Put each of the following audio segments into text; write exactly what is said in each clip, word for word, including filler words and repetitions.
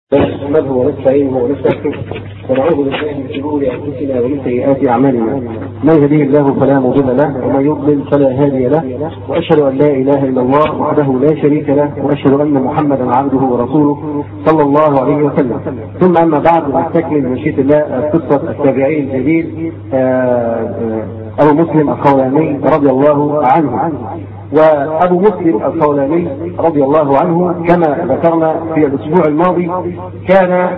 نحمده ونستعينه ونستغفره ونعوذ بالله من شرور انفسنا ومن سيئات اعمالنا. من يهده الله فلا مضل له ومن يضلل فلا هادي له، واشهد ان لا اله الا الله وحده لا شريك له، واشهد ان محمدا عبده ورسوله صلى الله عليه وسلم. ثم اما بعد، نستكمل مشيئة الله قصه التابعي الجليل ابو مسلم الخولاني رضي الله عنه. وأبو مسلم الخولاني رضي الله عنه كما ذكرنا في الأسبوع الماضي كان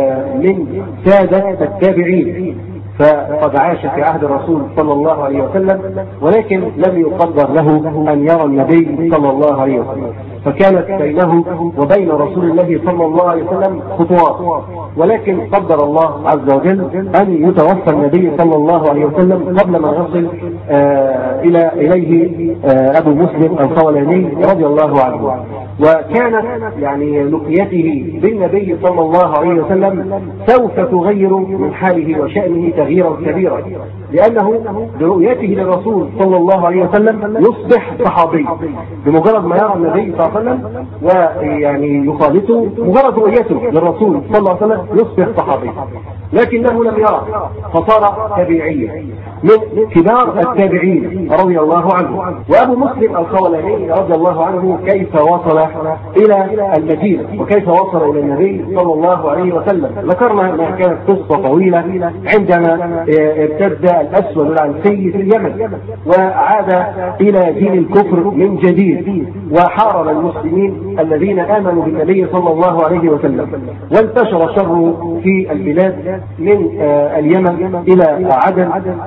من سادة التابعين، فقد عاش في عهد الرسول صلى الله عليه وسلم، ولكن لم يقدر له أن يرى النبي صلى الله عليه وسلم، فكانت بينه وبين رسول الله صلى الله عليه وسلم خطوات، ولكن قدر الله عز وجل أن يتوفى النبي صلى الله عليه وسلم قبل ما يصل آه إلى إليه آه أبو مسلم الخولاني رضي الله عنه. وكانت يعني لقيته بالنبي صلى الله عليه وسلم سوف تغير من حاله وشأنه تغييرا كبيرا، لأنه برؤيته للرسول صلى الله عليه وسلم يصبح صحابي. بمجرد ما يرى النبي صلى الله عليه وسلم ويعني يخالطه، مجرد رؤيته للرسول صلى الله عليه وسلم يصبح صحابي، لكنه لم يرى فصار تابعيا من كبار التابعين رضي الله عنه. وأبو مسلم الخولاني رضي الله عنه كيف وصل إلى المدينة وكيف وصل إلى النبي صلى الله عليه وسلم. ذكرنا أنها كانت قصة طويلة عندما ارتد الأسود العنسي في اليمن وعاد إلى دين الكفر من جديد، وحارب المسلمين الذين آمنوا بالنبي صلى الله عليه وسلم، وانتشر شره في البلاد من اليمن إلى عدن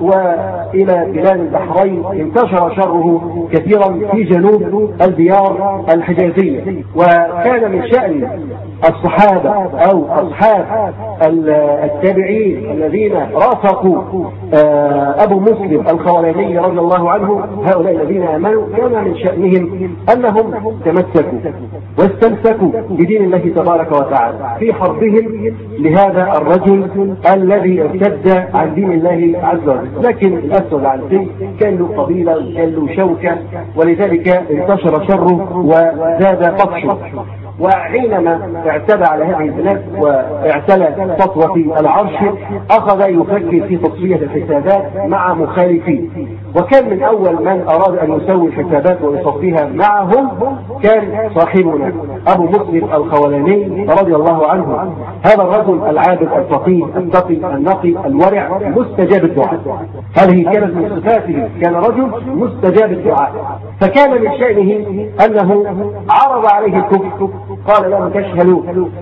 وإلى بلاد البحرين. انتشر شره كثيرا في جنوب الديار الحجازية. وكان من شأن الصحابة أو أصحاب التابعين الذين رافقوا أبو مسلم الخولاني رضي الله عنه، هؤلاء الذين آمنوا، كان من شأنهم أنهم تمسكوا واستمسكوا بدين الله تبارك وتعالى في حربهم لهذا الرجل الذي ارتد عن دين الله عز وجل. لكن الأسود العنسي كان له قبيلة وكان له شوكة، ولذلك انتشر شره وزاد بطشه. وحينما اعتدى على هذه البلاد واعتلى سطوة العرش، أخذ يفكر في تصفية الحسابات مع مخالفين. وكان من أول من أراد أن يسوي الحسابات ويصفيها معهم كان صاحبنا أبو مسلم الخولاني رضي الله عنه. هذا الرجل العابد الفقيه التقي النقي الورع مستجاب الدعاء، هذه كانت من صفاته، كان رجل مستجاب الدعاء. فكان من شأنه أنه عرض عليه الكفر، قال له: تشهد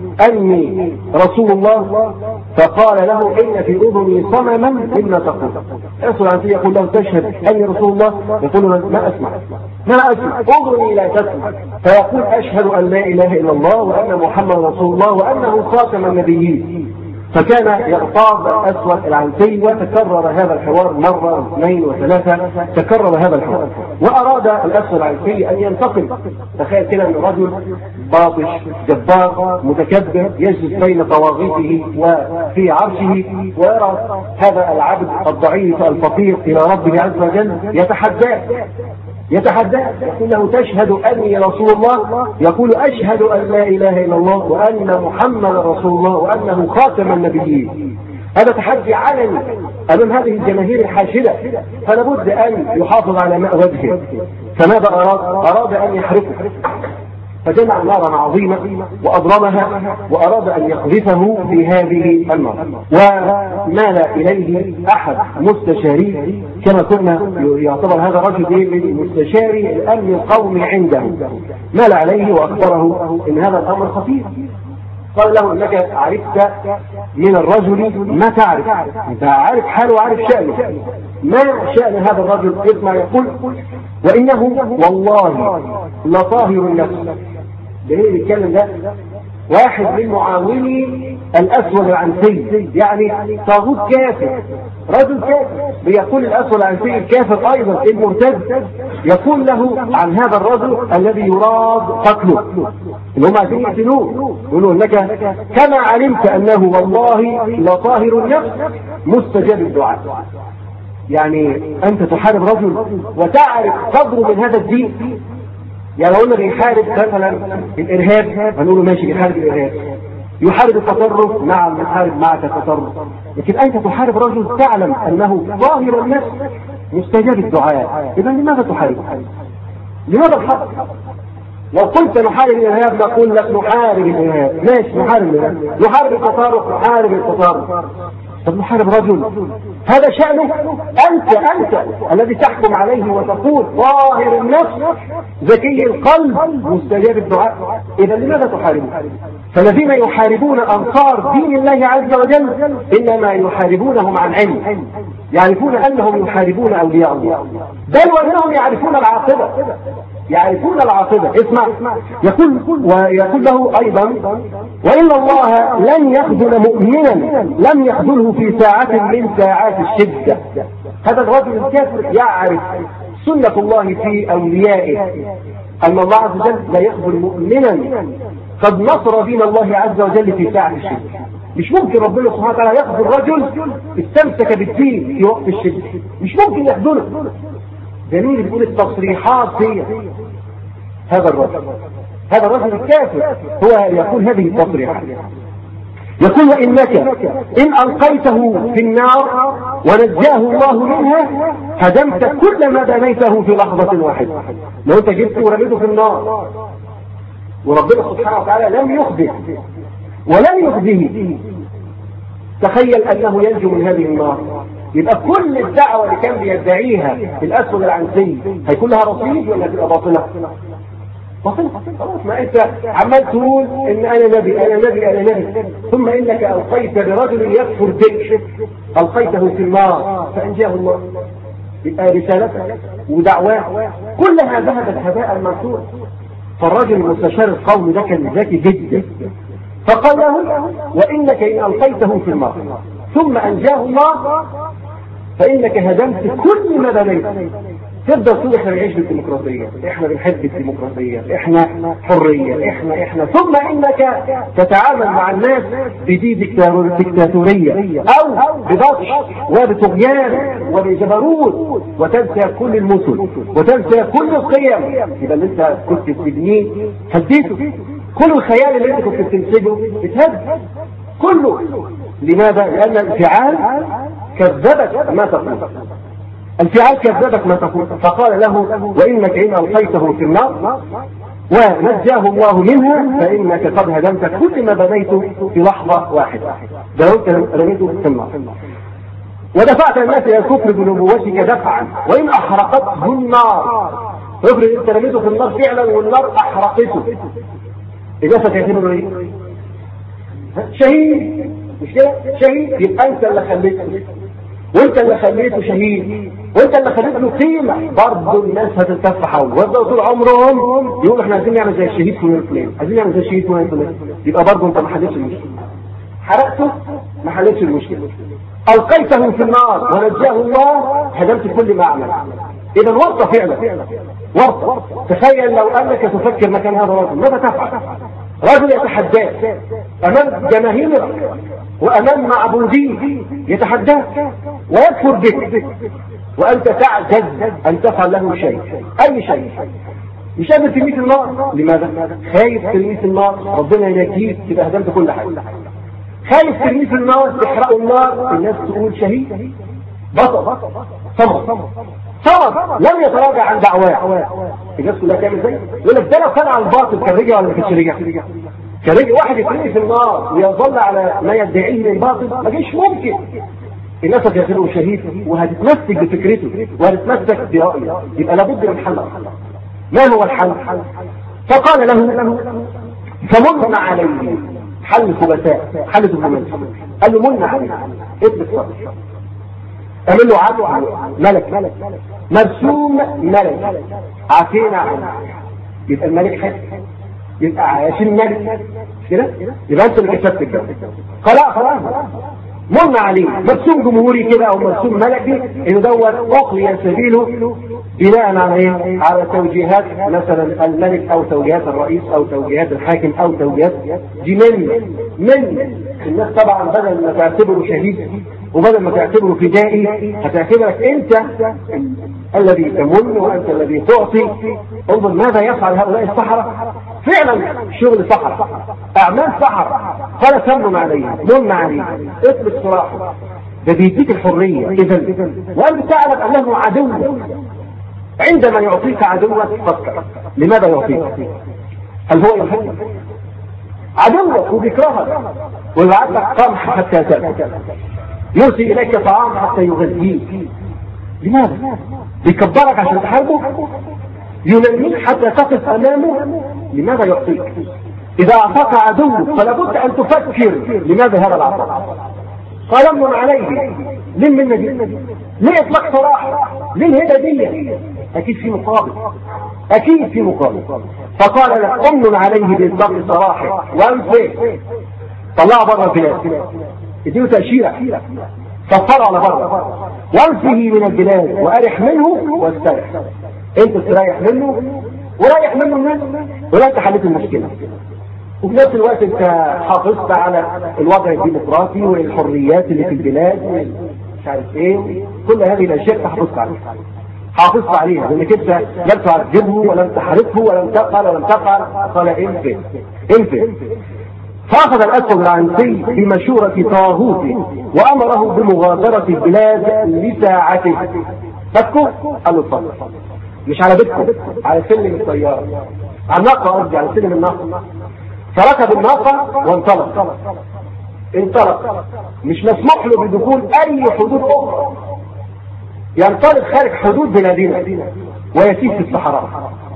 أني رسول الله؟ فقال له: إن في أذني صمما مما تقول. يسأل عنه يقول له: تشهد أني رسول الله؟ يقول له: ما أسمع ما أسمع أذني لا تسمع. فيقول: أشهد أن لا إله إلا الله وأن محمد رسول الله وأنه خاتم النبيين. فكان يغتاظ الأسود العنسي، وتكرر هذا الحوار مرة واثنين وثلاثة، تكرر هذا الحوار. وأراد الأسود العنسي أن ينتقم. تخيل كده أن رجل باطش جبار متكبر يجلس بين طواغيته وفي عرشه، ويرى هذا العبد الضعيف الفقير إلى ربه عز وجل يتحداه يتحداه يقول له: تشهد أني رسول الله؟ يقول: أشهد أن لا إله إلا الله وأن محمد رسول الله وأنه خاتم النبيين. هذا تحدي علني أمام هذه الجماهير الحاشدة، فلا بد أن يحافظ على ماء وجهه. فماذا أراد؟ أراد أن يحرقه، فجمع نارا عظيمة وأضرمها وأراد أن يقذفه في هذه النار. ومال إليه أحد مستشاريه، كما كنا يعتبر هذا الرجل من مستشاري الأمن القومي عنده، مال عليه وأخبره إن هذا الأمر خطير. قال له: إنك عرفت من الرجل ما تعرف، أنت عارف حاله وعارف شأنه. ما شأن هذا الرجل؟ اسمع، يقول: وإنه والله لطاهر النفس. ده مين بيتكلم ده؟ واحد من معاوني الأسود العنسي، يعني طاغوت كافر، رجل كافر. بيقول الأسود العنسي الكافر أيضا المرتد، يقول له عن هذا الرجل الذي يراد قتله، اللي هم عايزين يقتلوه، يقولوا: لك كما علمت أنه والله لطاهر النفس مستجاب الدعاء. يعني أنت تحارب رجل وتعرف قدره من هذا الدين. يعني لو قلنا بيحارب مثلا الارهاب هنقول له ماشي بيحارب الارهاب، يحارب التطرف، نعم يحارب معك التطرف، لكن أنت تحارب رجل تعلم أنه ظاهر النفس مستجاب الدعاء، إذا لماذا تحاربه؟ لماذا الحق؟ لو قلت نحارب الإرهاب نقول لك نحارب الإرهاب، ماشي نحارب الإرهاب، نحارب التطرف، نحارب التطرف. طب نحارب رجل هذا شأنه، أنت أنت الذي تحكم عليه وتقول ظاهر النفس ذكي القلب مستجاب الدعاء، إذا لماذا تحاربه؟ فالذين يحاربون أنصار دين الله عز وجل إنما يحاربونهم عن علم، يعرفون أنهم يحاربون أولياء الله، بل وأنهم يعرفون العاقبة، يعرفون العاقبة. اسمع، يقول ويقول له أيضا: وإن الله لن يخذل مؤمنا لم يخذله في ساعة من ساعات الشدة. هذا الرجل الكافر يعرف سنة الله في أوليائه، أن الله عز وجل لا يخذل مؤمنا قد نصر دين الله عز وجل في ساعة الشدة. مش ممكن ربنا سبحانه وتعالى يخذل رجل استمسك بالدين في وقت الشدة، مش ممكن يخذله. دليل بيقول التصريحات دي هذا الرجل هذا الرجل الكافر هو يقول هذه التصريحات، يقول: وإنك إن ألقيته في النار ونجاه الله منها هدمت كل ما بنيته في لحظة واحدة. لو أنت جبته ورميته في النار وربنا سبحانه وتعالى لم يخبئ ولم يخزيه، تخيل أنه ينجو من هذه النار، يبقى كل الدعوة اللي كان بيدعيها الأسود العنسي هيكون لها رصيد ولا تبقى باطلة؟ باطلة. خلاص، ما أنت عمال تقول إن أنا نبي أنا نبي أنا نبي، ثم إنك ألقيت برجل يكفر بك ألقيته في النار فأنجاه الله، يبقى رسالتك ودعواه كلها ذهبت هباء منثورا. فالرجل المستشار القومي ده كان ذكي جدا، فقال له: وإنك إن ألقيته في النار ثم أنجاه الله فإنك هدمت كل ما بنيت. تبدأ تقول احنا بنعيش بالديمقراطية، احنا بنحب الديمقراطية، احنا حرية، احنا احنا ثم انك تتعامل مع الناس بدي ديكتاتورية او ببطش وبطغيان وبجبروت، وتنسى كل المثل وتنسى كل القيم. يبقى اللي انت كنت بتبنيه هديته، كل الخيال اللي انت كنت بتنسجه اتهد كله. لماذا؟ لأن الانفعال كذبت ما تقول، الفعال كذبك ما تقول. فقال له: وإنك إن ألقيته في النار ونجاه الله منها فإنك قد هدمت كل ما بنيته في لحظة واحدة. ده أنت رميته في النار ودفعت الناس إلى الكفر بنبوتك دفعا وإن أحرقته النار. افرض أنت رميته في النار فعلا والنار أحرقته، الناس هتعتبره إيه؟ شهيد، مش كده؟ شهيد. يبقى أنت اللي خليته، وانت اللي خليته شهيد، وانت اللي خليت له قيمه. برضه الناس هتلتف حوله ويبداوا طول عمرهم يقولوا احنا عايزين نعمل زي الشهيد فلان الفلاني، عايزين نعمل زي الشهيد فلان الفلاني. يبقى برضه انت ما حلتش المشكله، حرقته ما حلتش المشكله. القيته في النار ونجاه الله هدمت كل ما عمل. اذا ورطه فعلا، ورطه. تخيل لو انك تفكر مكان هذا الرجل ماذا تفعل؟ رجل يتحداك امام جماهيرك وامام معبودين، يتحداك ويكفر بك وانت تعجز ان تفعل له شيء، اي شيء. مش قادر ترميه في النار. لماذا؟ خايف ترميه في النار ربنا ينجيك تبقى هدمت كل حاجه. خايف ترميه في النار تحرقه النار الناس تقول شهيد. بطل صمد صمد لم يتراجع عن دعواه. الناس كلها تعمل زي يقول لك ده لو كان على الباطل كان رجع ولا ما كانش رجع؟ كان رجع. واحد يترمي في النار ويظل على ما يدعيه من باطل ما جيش ممكن. الناس هتعتبره شهيد وهتتمسك بفكرته وهتتمسك برأيه. يبقى لابد من حل. ما هو الحل؟ فقال له: فمن عليه. حل خبثاء، حل الهمات. قال له: من عليه اثبت صدر، اعمل له عدو ملك مرسوم ملك عافينا عنه. يبقى الملك حد، يبقى عايشين ملك كده، يبقى انت اللي كسبت الجو. خلاص خلاص من عليه مرسوم جمهوري كده او مرسوم ملكي انه دوت اقلي سبيله بناء على ايه؟ على توجيهات مثلا الملك او توجيهات الرئيس او توجيهات الحاكم او توجيهات دي من من الناس. طبعا بدل ما تعتبره شهيد وبدل ما تعتبره فدائي هتعتبرك انت الذي تمن وانت الذي تعطي. انظر ماذا يفعل هؤلاء السحرة. فعلا شغل سحر، اعمال سحر. قال سمن عليه من عليه اطلق سراحه، ده بيديك الحريه. اذا وانت تعلم انه عدو. عندما يعطيك عدوك فكر لماذا يعطيك؟ هل هو يحبك؟ عدوك وبيكرهك ويبعث لك قمح حتى تاكل، يرسل اليك طعام حتى يغذيك. لماذا؟ بيكبرك عشان تحاربه، ينميك حتى تقف امامه. لماذا يعطيك؟ اذا اعطاك عدوك فلا بد ان تفكر لماذا هذا العطاء. قال امن عليه، ليه من دي؟ ليه اطلق سراحه؟ ليه الهدى؟ اكيد في مقابل، اكيد في مقابل. فقال لك امن عليه باطلاق سراحه وانفه، طلعه بره البلاد، اديله تاشيره، سفره على بره، وانفه من البلاد وارح منه واسترح. انت تريح منه وريح منه الناس، ولا انت حليت المشكله. وفي نفس الوقت انت حافظت على الوضع الديمقراطي والحريات اللي في البلاد مش عارف ايه، كل هذه الاشياء حافظت عليها، حافظت عليها لانك انت لم تعذبه ولم تحرقه ولم تفعل ولم تفعل. قال انفه انفه. فاخذ الاسود العنسي بمشوره طاغوته وامره بمغادره البلاد لساعته. فكوا قال له اتفضل، مش على بيتكم، على سلم السياره، على الناقه، قصدي على سلم الناقه. فركب الناقه وانطلق انطلق مش مسموح له بدخول اي حدود اخرى، ينطلق خارج حدود بلادنا ويسير في الصحراء،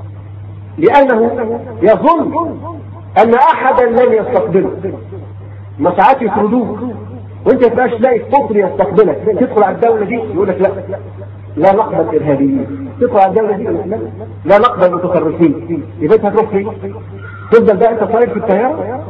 لانه يظن ان احدا لن يستقبله. ما ساعات يطردوك وانت ما تبقاش لاقي قطر يستقبلك، تدخل على الدوله دي يقول لك لا لا نقبل ارهابيين، تدخل على الدوله دي لا لا نقبل متطرفين. يبقى انت هتروح فين؟ تفضل بقى انت طاير في الطياره؟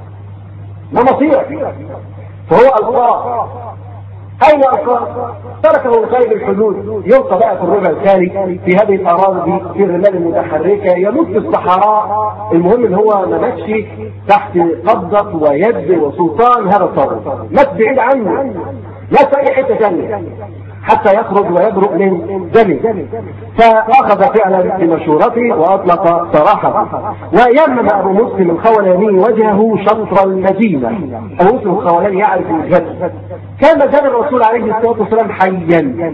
ما مصيرك. فهو القاه. اين القاه؟ تركه لخارج الحدود، يلقى بقى في الربع الخارج في هذه الاراضي في الرمال المتحركه، يموت في الصحراء. المهم ان هو ما ماتش تحت قبضه ويد وسلطان هذا الطاغوت، مات بعيد عنه، مات في اي حته ثانيه حتى يخرج ويبرؤ من دمه. فاخذ فعلا بمشورته واطلق سراحه. ويمم ابو مسلم الخولاني وجهه شطر المدينه. ابو مسلم الخولاني يعرف الجد، كان كان الرسول عليه الصلاه والسلام حيا،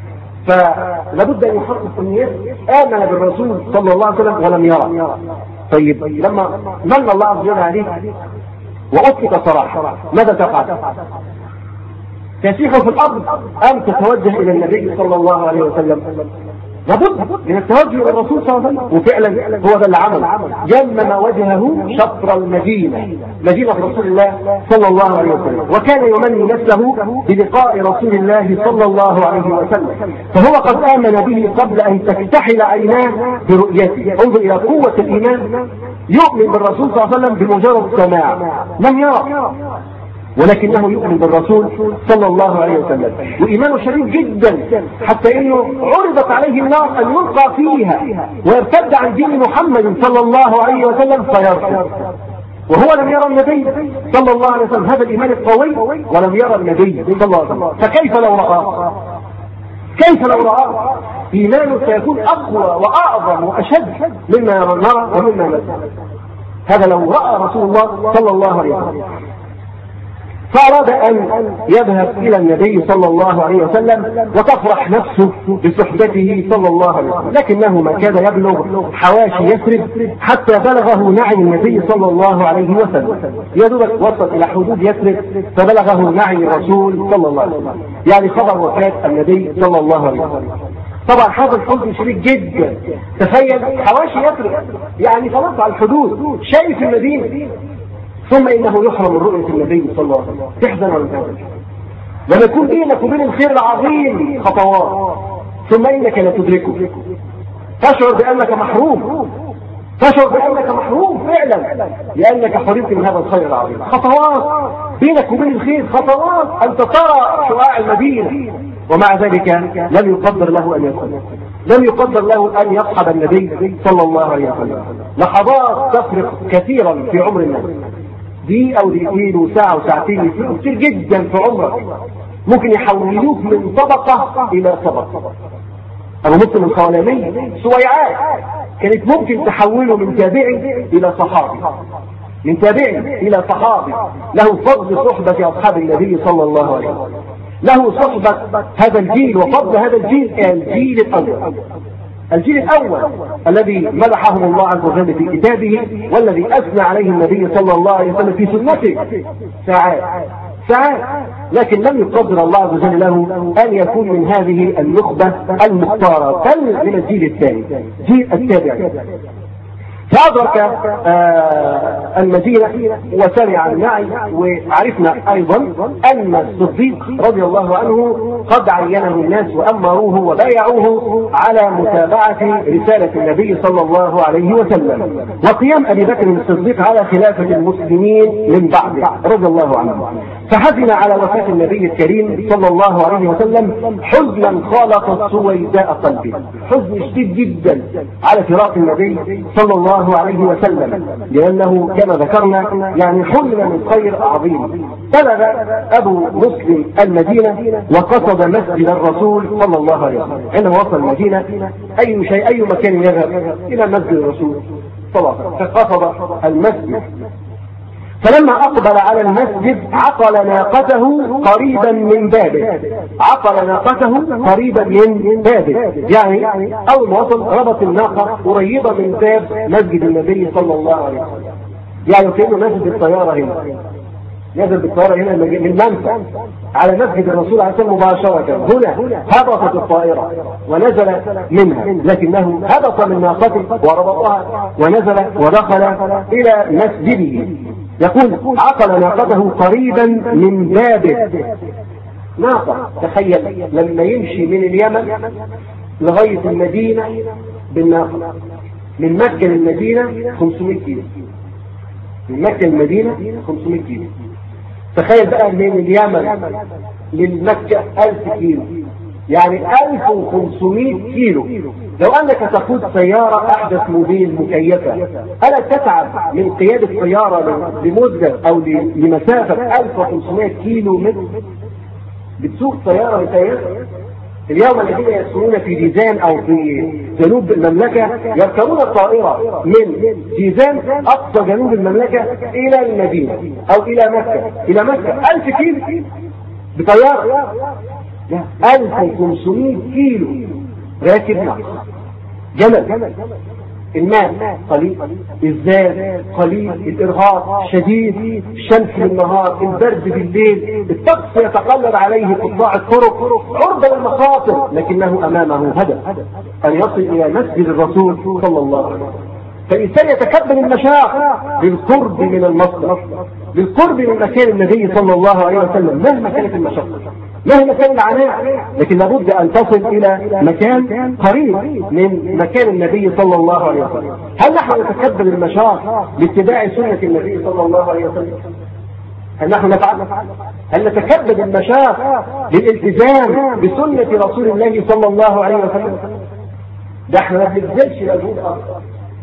فلابد ان يحقق النيات. امن بالرسول صلى الله عليه وسلم ولم يرى. طيب لما من الله عز وجل عليه واطلق سراحه ماذا تفعل؟ تسيح في الارض ام تتوجه الى النبي صلى الله عليه وسلم؟ لابد من التوجه الى الرسول صلى الله عليه وسلم. وفعلا هو ده اللي عمل، يمم وجهه شطر المدينه، مدينه رسول الله صلى الله عليه وسلم، وكان يمني نفسه بلقاء رسول الله صلى الله عليه وسلم، فهو قد امن به قبل ان تكتحل عيناه برؤيته. انظر الى قوه الايمان، يؤمن بالرسول صلى الله عليه وسلم بمجرد السماع، لم يرى ولكنه يؤمن بالرسول صلى الله عليه وسلم، وإيمانه شديد جدا حتى انه عرضت عليه النار ان يلقى فيها ويرتد عن دين محمد صلى الله عليه وسلم فيرفض، وهو لم يرى النبي صلى الله عليه وسلم. هذا الإيمان القوي، ولم يرى النبي صلى الله عليه وسلم، فكيف لو رآه؟ كيف لو رآه؟ إيمانه سيكون أقوى وأعظم وأشد مما نرى ومما نسمع. هذا لو رأى رسول الله صلى الله عليه وسلم. فأراد أن يذهب إلى النبي صلى الله عليه وسلم وتفرح نفسه بصحبته صلى الله عليه وسلم، لكنه ما كان يبلغ حواشي يثرب حتى بلغه نعي النبي صلى الله عليه وسلم. يدرك وصل إلى حدود يثرب فبلغه نعي الرسول صلى الله عليه وسلم، يعني خبر وفاة النبي صلى الله عليه وسلم. طبعا هذا الحزن شديد جدا. تخيل حواشي يثرب، يعني خلاص على الحدود، شايف المدينة، ثم انه يحرم من رؤيه النبي صلى الله عليه وسلم. تحزن ولا تحزن؟ لما يكون بينك وبين الخير العظيم خطوات ثم انك لا تدركه، تشعر بانك محروم، تشعر بانك محروم فعلا لانك حرمت من هذا الخير العظيم. خطوات بينك وبين الخير، خطوات انت ترى شعاع المدينه، ومع ذلك لم يقدر له ان يدخل، لم يقدر له ان يصحب النبي صلى الله عليه وسلم. لحظات تفرق كثيرا في عمر الناس، دقيقة أو دقيقتين وساعة وساعتين يفرقوا كتير جدا في عمرك، ممكن يحولوك من طبقة إلى طبقة. أبو مسلم الخولاني سويعات كانت ممكن تحوله من تابعي إلى صحابي، من تابعي إلى صحابي له فضل صحبة أصحاب النبي صلى الله عليه وسلم، له صحبة هذا الجيل وفضل هذا الجيل، الجيل الأول، الجيل الأول الذي مدحهم الله عز وجل في كتابه والذي أثنى عليه النبي صلى الله عليه وسلم في سنته ساعات ساعات، لكن لم يقدر الله عز وجل له أن يكون من هذه النخبة المختارة بل من الجيل الثاني، جيل التابعين. فأدرك آه المدينة وسمع المعي، وعرفنا أيضا أن الصديق رضي الله عنه قد عينه الناس وأمروه وبايعوه على متابعة رسالة النبي صلى الله عليه وسلم، وقيام أبي بكر الصديق على خلافة المسلمين من بعده رضي الله عنه. فحزن على وفاة النبي الكريم صلى الله عليه وسلم حزنا خالط سويداء قلبه، حزن شديد جدا على فراق النبي صلى الله عليه وسلم، لأنه كما ذكرنا يعني حلم من خير عظيم. بلغ أبو مسلم المدينة وقصد مسجد الرسول صلى الله عليه وسلم. عندما وصل المدينة أي شيء أي مكان يذهب إلى مسجد الرسول صلى الله عليه وسلم، فقصد المسجد. فلما أقبل على المسجد عقل ناقته قريبا من بابه، عقل ناقته قريبا من بابه، يعني أول ما وصل ربط الناقة قريبة من باب مسجد النبي صلى الله عليه وسلم، يعني كأنه نزل بالطيارة هنا، نزل بالطيارة هنا من منفى على مسجد الرسول عليه الصلاة والسلام مباشرة. هنا هبطت الطائرة ونزل منها، لكنه هبط من ناقته وربطها ونزل ودخل إلى مسجده. يقول عقل ناقته قريبا من بابه، ناقة تخيل لما يمشي من اليمن لغاية المدينة بالناقة، من مكة للمدينة خمسمائة كيلو، من مكة للمدينة خمسمائة كيلو، تخيل بقى من اليمن للمكة ألف كيلو، يعني ألف وخمسمائة كيلو. لو أنك تقود سيارة أحدث موديل مكيفة ألا تتعب من قيادة سيارة لمدة أو لمسافة ألف وخمسمائة كيلو متر؟ بتسوق سيارة مكيفة. اليوم الذين يسكنون في جيزان أو في جنوب المملكة يركبون الطائرة من جيزان أقصى جنوب المملكة إلى المدينة أو إلى مكة، إلى مكة ألف كيلو بطيارة، ألف وخمسمائة كيلو راكب ناقة، جمل. الماء قليل، الزاد قليل، الإرهاق شديد، الشمس بالنهار، البرد بالليل، الطقس يتقلب عليه قطاع الطرق، عرضة للمخاطر، لكنه أمامه هدف أن يصل إلى مسجد الرسول صلى الله عليه وسلم. فالإنسان يتكبل المشاق بالقرب من المصدر، بالقرب من مكان النبي صلى الله عليه وسلم مهما كانت المشقة، مهما كان العناء، لكن لابد أن تصل إلى مكان قريب من مكان النبي صلى الله عليه وسلم. هل نحن نتكبل المشاق لاتباع سنة النبي صلى الله عليه وسلم؟ هل نحن نفعل؟ هل نتكبل المشاق للالتزام بسنة رسول الله صلى الله عليه وسلم؟ ده احنا ما بنبذلش مجهود أكثر،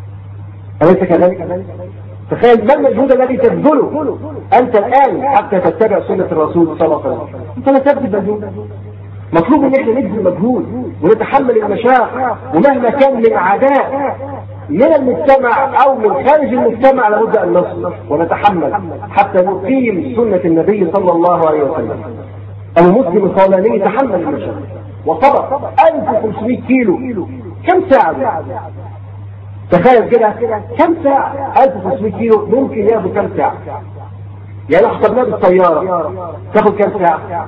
أليس كذلك؟ تخيل ما المجهود الذي تبذله أنت الآن حتى تتبع سنة الرسول صلى الله عليه وسلم. أنت لا تبذل مجهود، مطلوب ان احنا نبذل مجهود ونتحمل المشاق، ومهما كان من عداء من المجتمع أو من خارج المجتمع لابد أن نصبر ونتحمل حتى نقيم سنة النبي صلى الله عليه وسلم. أبو مسلم الخولاني تحمل المشاق وصبر ألف وخمسمائة كيلو. كم ساعة؟ تخيل كده كم ساعة؟ ألف وخمسمائة كيلو ممكن ياخد كم ساعة؟ يعني لو حسبناه بالطيارة تاخد كم ساعة؟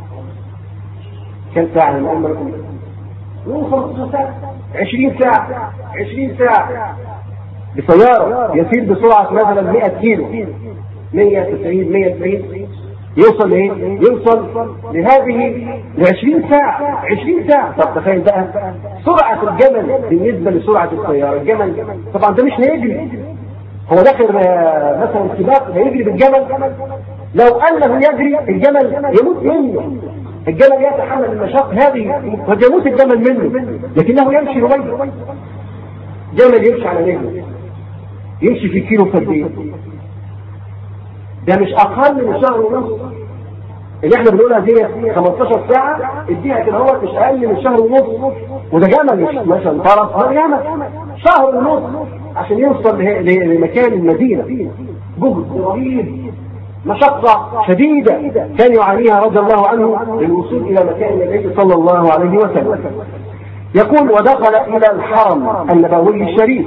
كم ساعة من أمة لكم؟ خمسة ساعة، عشرين ساعة، عشرين ساعة بسيارة يسير بسرعة مثلا مئة كيلو، مئة وتسعين مئة وتسعين، يوصل ايه؟ يوصل لهذه لعشرين ساعة، عشرين ساعة. طب تخيل بقى سرعة الجمل بالنسبة لسرعة السيارة. الجمل طبعا ده مش هيجري، هو داخل مثلا سباق هيجري بالجمل، لو أنه يجري الجمل يموت منه، الجمل يتحمل المشاق هذه قد يموت الجمل منه، لكنه يمشي رويدا. جمل يمشي على رجله يمشي في كيلو فردين، ده مش أقل من شهر ونص، اللي احنا بنقولها دي خمستاشر ساعة اديها كده هو مش اقل من شهر ونص، وده جمل مش مثلا فرس، ده جمل شهر ونص عشان يوصل لمكان المدينة. جهد رهيب، مشقة شديدة كان يعانيها رضي الله عنه للوصول الى مكان النبي صلى الله عليه وسلم. يقول ودخل الى الحرم النبوي الشريف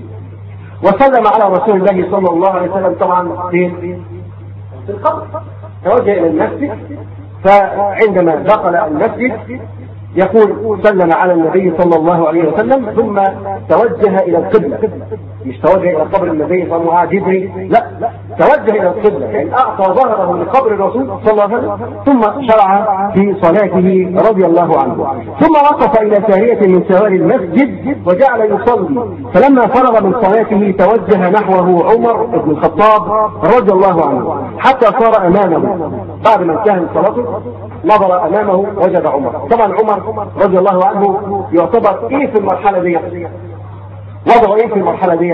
وسلم على رسول الله صلى الله عليه وسلم، طبعا في القبر، توجه الى المسجد. فعندما دخل المسجد يقول سلم على النبي صلى الله عليه وسلم ثم توجه الى القبلة، مش توجه الى قبر النبي صلى الله عليه وسلم، لا توجه الى القبلة، يعني اعطى ظهره لقبر الرسول صلى الله عليه وسلم ثم شرع في صلاته رضي الله عنه. ثم وقف الى سارية من سواري المسجد وجعل يصلي، فلما فرغ من صلاته توجه نحوه عمر بن الخطاب رضي الله عنه حتى صار امامه. بعد ما انتهى من صلاته نظر امامه وجد عمر. طبعا عمر رضي الله عنه يعتبر ايه في المرحلة دي؟ وضعه ايه في المرحلة دي؟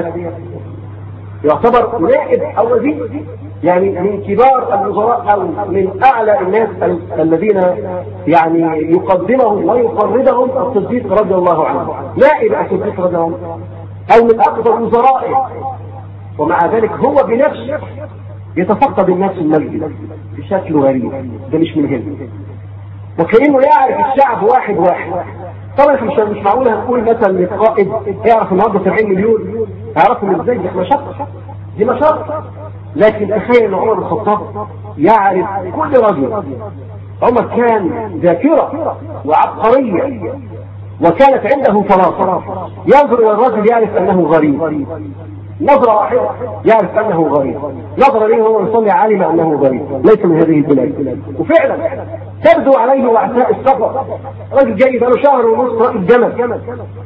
يعتبر نائب او وزير، يعني من كبار الوزراء او من اعلى الناس الذين يعني يقدمهم ويقربهم الصديق رضي الله عنه، نائب الصديق رضي الله عنه او من اكبر وزرائه. ومع ذلك هو بنفسه يتفقد الناس المسجد بشكل غريب، ده مش من هنا، وكأنه يعرف الشعب واحد واحد. طبعا مش مش معقول هنقول مثلا للقائد يعرف النهارده سبعين مليون، يعرفهم ازاي؟ دي مشقه، دي مشقه. لكن تخيل ان عمر بن الخطاب يعرف كل رجل. عمر كان ذاكره وعبقريه، وكانت عنده فراسه، ينظر الى الرجل يعرف انه غريب، نظرة واحدة يعرف أنه غريب، نظرة ليه هو يصلي علم أنه غريب ليس من هذه البلاد. وفعلا تبدو عليه وعثاء السفر، رجل جاي بقاله شهر ونص راكب جمل.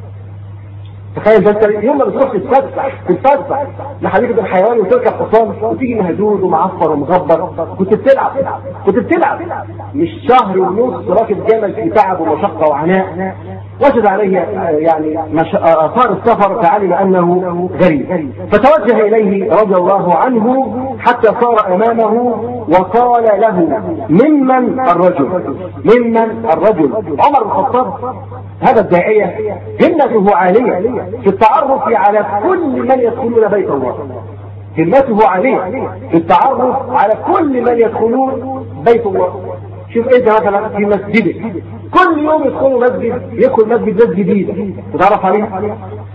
تخيل ده انت يوم ما بتروح تتفسح تتفسح لحديقة الحيوان وتركب حصان وتيجي مهدود ومعفر ومغبر، كنت بتلعب كنت بتلعب مش شهر ونص راكب جمل في تعب ومشقة وعناء. وجد عليه يعني آثار السفر فعلم أنه غريب، فتوجه إليه رضي الله عنه حتى صار أمامه وقال له ممن الرجل ممن الرجل عمر بن الخطاب هذا الداعية همته عالية في التعرف على كل من يدخلون بيت الله، همته عالية في التعرف على كل من يدخلون بيت الله. شوف انت مثلا في مسجدك كل يوم يدخلوا مسجد، يدخل مسجد ناس جديده تتعرف عليها،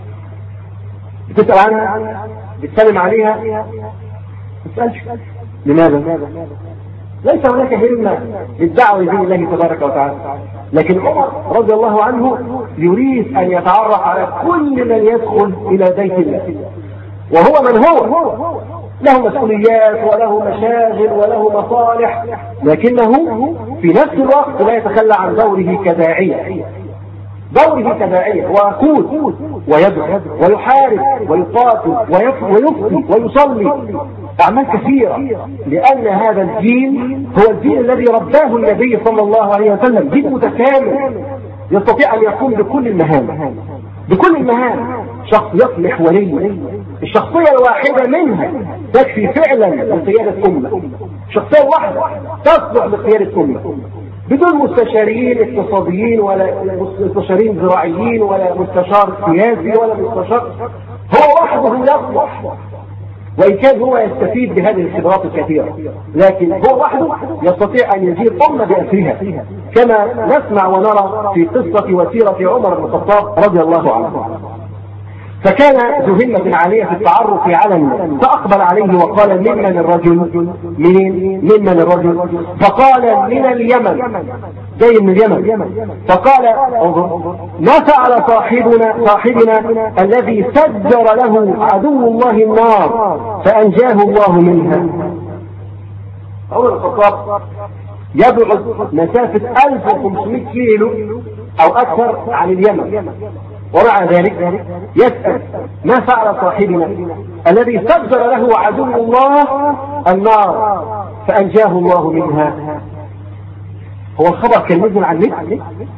بتسال عنها، بتسلم عليها، ما تسالش. لماذا؟ ليس هناك همه للدعوه لدين الله تبارك وتعالى. لكن عمر رضي الله عنه يريد ان يتعرف على كل من يدخل الى بيت الله، وهو من هو له مسؤوليات وله مشاغل وله مصالح، لكنه في نفس الوقت لا يتخلى عن دوره كداعية، دوره كداعية ويقود ويدعو ويحارب ويقاتل ويفتي ويصلي أعمال كثيرة، لأن هذا الدين هو الدين الذي رباه النبي صلى الله عليه وسلم، دين متكامل يستطيع أن يقوم بكل المهام بكل المهام. شخص يصلح ولي، الشخصية الواحدة منها تكفي فعلا لقيادة أمة، شخصية واحدة تصلح لقيادة أمة بدون مستشارين اقتصاديين ولا مستشارين زراعيين ولا مستشار سياسي ولا مستشار، هو وحده يصلح، وإن كان هو يستفيد بهذه الخبرات الكثيرة، لكن هو وحده يستطيع أن يجير أمة بأسرها، كما نسمع ونرى في قصة وسيرة عمر بن الخطاب رضي الله عنه. فكان ذو همة عالية في التعرف على الناس، فأقبل عليه وقال ممن الرجل؟ منين؟ ممن الرجل؟ فقال من اليمن، جاي من اليمن. فقال ما فعل صاحبنا صاحبنا الذي سجر له عدو الله النار فأنجاه الله منها. عمر بن الخطاب يبعد مسافة ألف وخمسمائة كيلو أو أكثر عن اليمن، ومع ذلك يسأل ما فعل صاحبنا الذي سجر له عدو الله النار فأنجاه الله منها. هو الخبر كان نزل عن النت،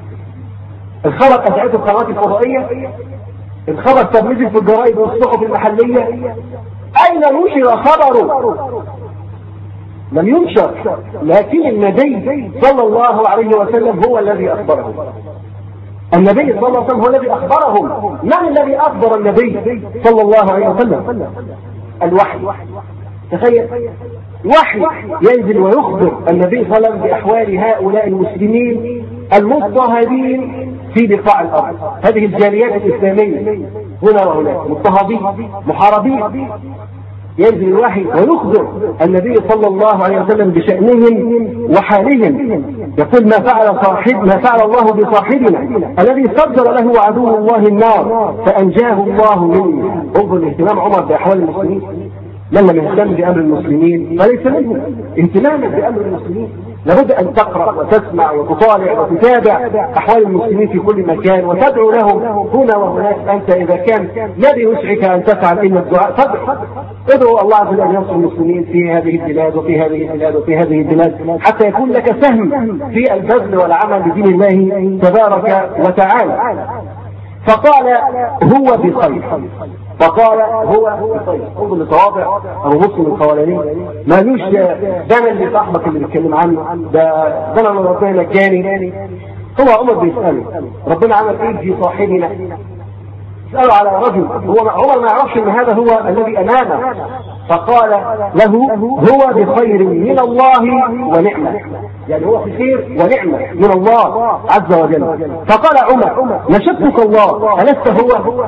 الخبر أذاعته القنوات الفضائية، الخبر كان نزل في الجرائد والصحف المحلية، أين نشر خبره؟ لم ينشر، لكن النبي صلى الله عليه وسلم هو الذي أخبرهم. النبي صلى الله عليه وسلم هو الذي أخبرهم. من الذي أخبر النبي صلى الله عليه وسلم؟ الوحي. تخيل، وحي ينزل ويخبر النبي صلى الله عليه وسلم بأحوال هؤلاء المسلمين المضطهدين في بقاع الأرض، هذه الجاليات الإسلامية هنا وهناك، مضطهدين محاربين. ينزل الوحي ويخبر النبي صلى الله عليه وسلم بشأنهم وحالهم. يقول ما فعل صاحب ما فعل الله بصاحبنا الذي صدر له عدو الله النار فأنجاه الله منه. انظر اهتمام عمر بأحوال المسلمين. من لم يهتم بأمر المسلمين فليس منهم. اهتماما بأمر المسلمين لابد أن تقرأ وتسمع وتطالع وتتابع أحوال المسلمين في كل مكان وتدعو لهم هنا وهناك. أنت إذا كان الذي يسعك أن تفعل إن الدعاء تدعو ادعو الله عز وجل أن ينصر المسلمين في هذه البلاد وفي هذه البلاد وفي هذه البلاد حتى يكون لك سهم في البذل والعمل بدين الله تبارك وتعالى. فقال هو بخير، فقال هو بخير. انظر لتواضع ابو مسلم الخولاني، مالوش ده اللي صاحبك اللي بيتكلم عنه، ده ده انا ربنا نجاني. هو عمر بيسأله ربنا عمل ايه في صاحبنا؟ يسأله على رجل هو عمر ما يعرفش ان هذا هو الذي امامه، فقال له هو بخير من الله ونعمه، يعني هو في خير ونعمه من الله عز وجل. فقال عمر نشدك الله ألست هو؟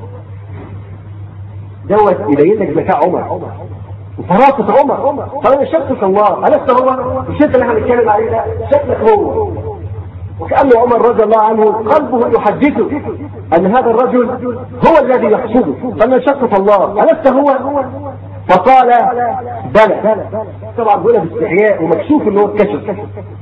دوت يبين لك ذكاء عمر وفراسة عمر. قال نشدك الله ألست هو؟ الشيء اللي احنا بنتكلم عليه ده شكلك هو. وكأن عمر رضي الله عنه قلبه يحدثه أن هذا الرجل هو الذي يقصده. قال نشدك الله ألست هو؟ فقال بلى. طبعا بيقولها باستحياء ومكشوف ان هو اتكشف.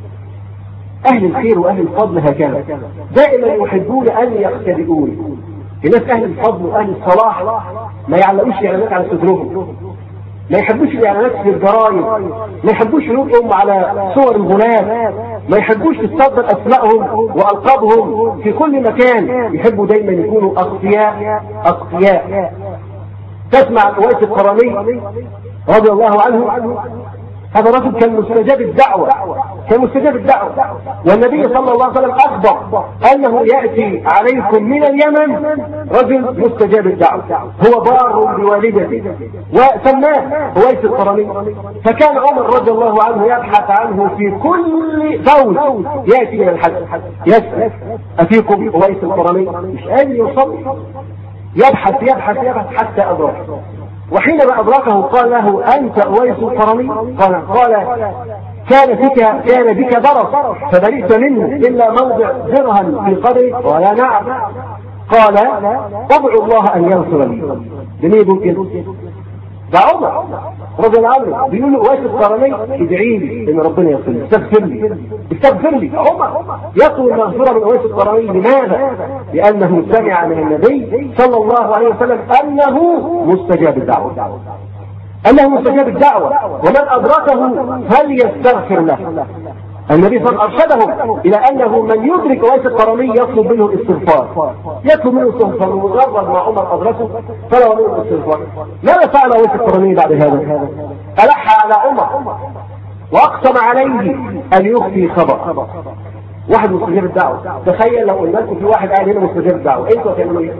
اهل الخير واهل الفضل هكذا دائما يحبون ان يختبئون. الناس اهل الفضل واهل الصلاح ما يعلقوش اعلانات على صدرهم، ما يحبوش الاعلانات في الجرايد، ما يحبوش يلقوا على صور الغلاة، ما يحبوش تصدر اسمائهم والقابهم في كل مكان. يحبوا دايما يكونوا اقوياء اقوياء. تسمع الويس القرني رضي الله عنه، هذا الرجل كان مستجاب الدعوة، كان مستجاب الدعوة، والنبي صلى الله عليه وسلم أخبر أنه يأتي عليكم من اليمن رجل مستجاب الدعوة هو بار بوالدته، وسماه ويس القرني. فكان عمر رضي الله عنه يبحث عنه في كل فوز يأتي من الحج يسأل أفيكم ويس القرني، مش قادر يوصل، يبحث يبحث يبحث حتى أدركه. وحينما أدركه قال له أنت أويس القرني؟ قال قال كان بك كان بك برص فبرئت منه إلا موضع درهم في قبري؟ قال نعم. قال ادعو الله أن يغفر لي. بني بوكين ده عمر رضي الله عنه بيقول له أويس القرني ادعي لي إن ربنا يغفر لي، استغفر لي استغفر لي. عمر يطلب المغفرة من أويس القرني. لماذا؟ لأنه سمع من النبي صلى الله عليه وسلم أنه مستجاب الدعوة، أنه مستجاب الدعوة، ومن أدركه فليستغفر له. النبي صلى الله عليه وسلم أرشدهم إلى أنه من يدرك أويس القرني يطلب منه الاستغفار، يطلب منه الاستغفار. مجرد ما عمر أدركه طلب منه الاستغفار. ماذا فعل أويس القرني بعد هذا؟ ألح على عمر وأقسم عليه أن يخفي خبر. واحد مستجاب الدعوة، تخيل لو قلنا لكم في واحد قاعد هنا مستجاب الدعوة، انتوا هتعملوا ايه؟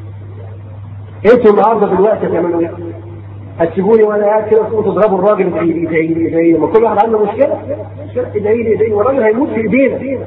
انتوا النهارده دلوقتي هتعملوا ايه؟ هتسيبوني وانا قاعد كده تضربوا الراجل ادعي ادعي ادعي، ما كل واحد عنده مشكله ادعي لي ادعي، والراجل هيموت في ايدينا.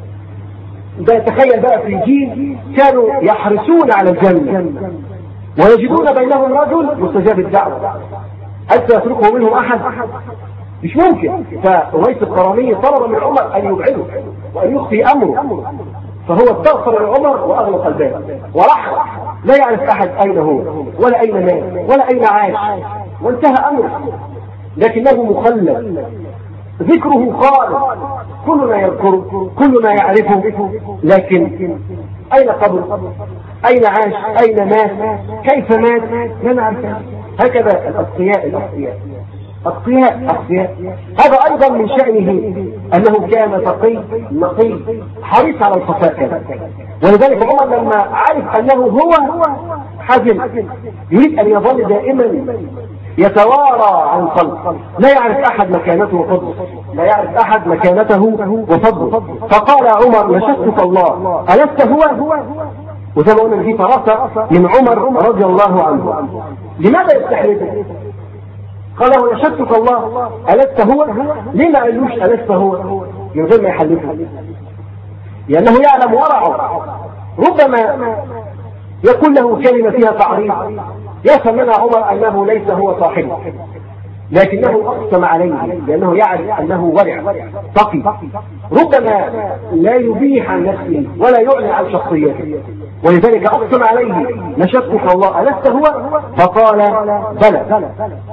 ده تخيل بقى في جيل كانوا يحرصون على الجنه ويجدون بينهم رجل مستجاب الدعوه، هل سيتركه منهم احد؟ مش ممكن. فأويس القرني طلب من عمر أن يبعده وأن يخفي أمره، فهو استغفر لعمر وأغلق الباب ورحل، لا يعرف أحد أين هو ولا أين مات ولا أين عاش، وانتهى أمره. لكنه مخلد، ذكره خالد، كلنا يذكره كلنا يعرفه، لكن أين قبر؟ أين عاش؟ أين مات؟ كيف مات؟ لا نعرف. هكذا الأتقياء الأتقياء أتقياء أتقياء. هذا أيضا من شأنه أنه كان تقي نقي حريص على الصفاء كذا. ولذلك عمر لما عرف أنه هو حزن يريد أن يظل دائما يتوارى عن خلق، لا يعرف أحد مكانته وفضله، لا يعرف أحد مكانته وفضله. فقال عمر نشدك الله ألست هو؟ وزي ما قلنا في فراسة من عمر رضي الله عنه. لماذا يستحلفه؟ قال له نشدك الله ألست هو؟ ليه ما قالوش ألست هو من غير ما يحلفه؟ لأنه يعلم ورعه، ربما يكون له كلمة فيها تعريض يفهم منها عمر أنه ليس هو صاحبه، لكنه أقسم عليه لأنه يعرف أنه ورع تقي، ربما لا يبيح عن نفسه ولا يعلن عن شخصيته، ولذلك أقسم عليه نشدك الله ألست هو؟ فقال بلى.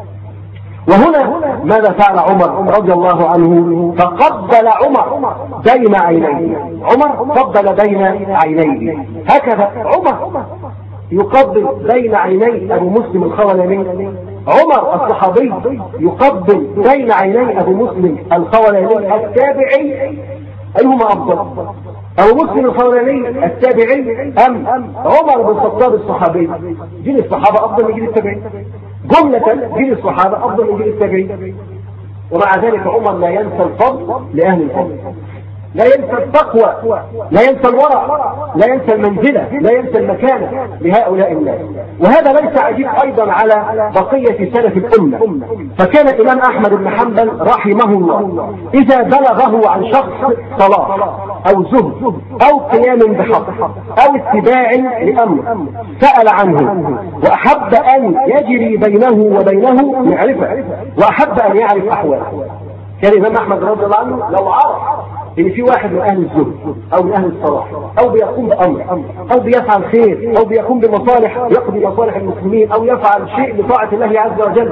وهنا ماذا فعل عمر رضي الله عنه؟ فقبل عمر بين عينيه. عمر قبل بين عينيه هكذا. عمر يقبل بين عيني أبو مسلم الخولاني. عمر الصحابي يقبل بين عيني أبو مسلم الخولاني التابعي. أيهما أفضل؟ أبو مسلم الخولاني التابعي أم عمر بن الخطاب الصحابي؟ جيل الصحابة أفضل من جيل التابعين جملة، جيل الصحابة أفضل من جيل التابعين. ومع ذلك عمر لا ينسى الفضل لأهل الفضل، لا ينسى التقوى، لا ينسى الورع، لا ينسى المنزلة، لا ينسى المكانة لهؤلاء الناس. وهذا ليس عجيب أيضا على بقية سلف الأمة. فكان الإمام أحمد بن حنبل رحمه الله إذا بلغه عن شخص صلاة أو زهد أو قيام بحق أو اتباع لأمر سأل عنه وأحب أن يجري بينه وبينه معرفة، وأحب أن يعرف أحواله. كان الإمام أحمد رضي الله عنه لو عرف إن في واحد من أهل الزهد أو من أهل الصلاح أو بيقوم بأمر أو بيفعل خير أو بيقوم بمصالح يقضي مصالح المسلمين أو يفعل شيء لطاعة الله عز وجل،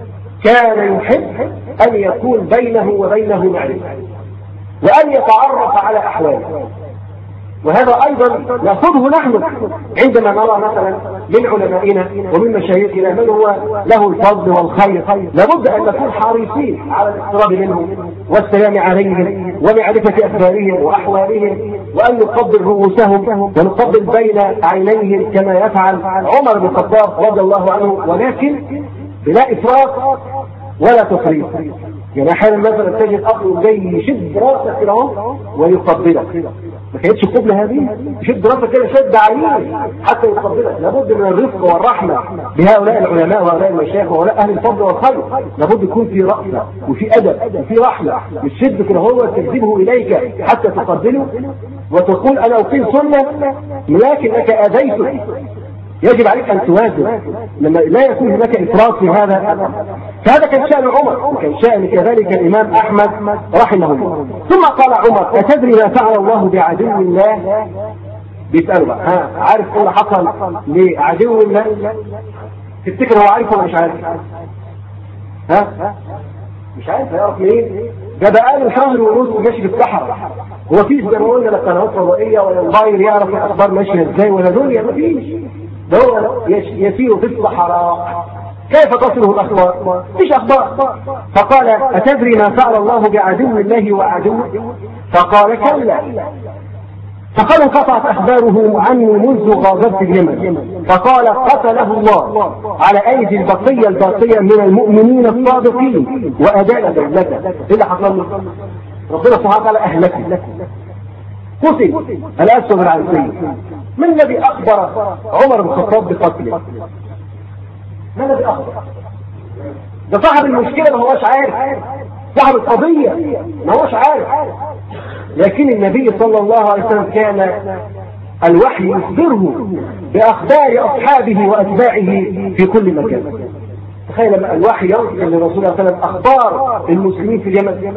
كان يحب أن يكون بينه وبينه معرفة وأن يتعرف على أحواله. وهذا أيضا نأخذه نحن عندما نرى مثلا من علمائنا ومن مشايخنا من هو له الفضل والخير، لابد أن نكون حريصين على الاقتراب منهم والسلام عليهم ومعرفة أخبارهم وأحوالهم، وأن نقبل رؤوسهم ونقبل بين عينيهم كما يفعل عمر بن الخطاب رضي الله عنه، ولكن بلا إفراط ولا تفريط. يعني أحيانا مثلا تجد أخ جاي يشد راسك كده ويقبلك، ما كانتش قبلة هذه، يشد راسك كده شد عليه حتى يقبلك. لابد من الرفق والرحمة بهؤلاء العلماء وهؤلاء المشايخ وهؤلاء أهل الفضل والخير. لابد يكون في رأفة وفي أدب وفي رحمة، مش شد كده هو تجذبه إليك حتى تقبله وتقول أنا أقيم سنة لكنك أذيته. يجب عليك أن توازن لما لا يكون هناك إفراط في هذا. فهذا كان شأن عمر وكان شأن كذلك الإمام أحمد رحمه الله. ثم قال عمر أتدري ما فعل الله بعدو الله؟ بيسأله بقى ها عارف ايه اللي حصل لعدو الله؟ تفتكر هو عارف ولا مش عارف؟ ها مش عارف هيعرف منين؟ ده بقاله شهر ونص ماشي في الصحراء. هو في زي ما قلنا لا قنوات فضائيه ولا موبايل يعرف الاخبار ماشيه ازاي ولا دنيا، مفيش. ده هو يسير في الصحراء، كيف تصله الاخبار؟ مفيش اخبار. فقال اتدري ما فعل الله بعدو الله وعدوه؟ فقال كلا. فقال انقطعت اخباره عني منذ غادرت اليمن. فقال قتله الله على ايدي البقيه الباقيه من المؤمنين الصادقين واداء دولته. ايه اللي حصل له؟ ربنا سبحانه وتعالى اهلكه، قتل الاسود العنسي. من الذي اخبر عمر بن الخطاب بقتله؟ من الذي اخبر؟ ده صاحب المشكله ما هوش عارف، صاحب القضيه ما هوش عارف. لكن النبي صلى الله عليه وسلم كان الوحي يخبره باخبار اصحابه واتباعه في كل مكان. تخيل الوحي يرسل للرسول صلى الله عليه وسلم اخبار المسلمين في اليمن،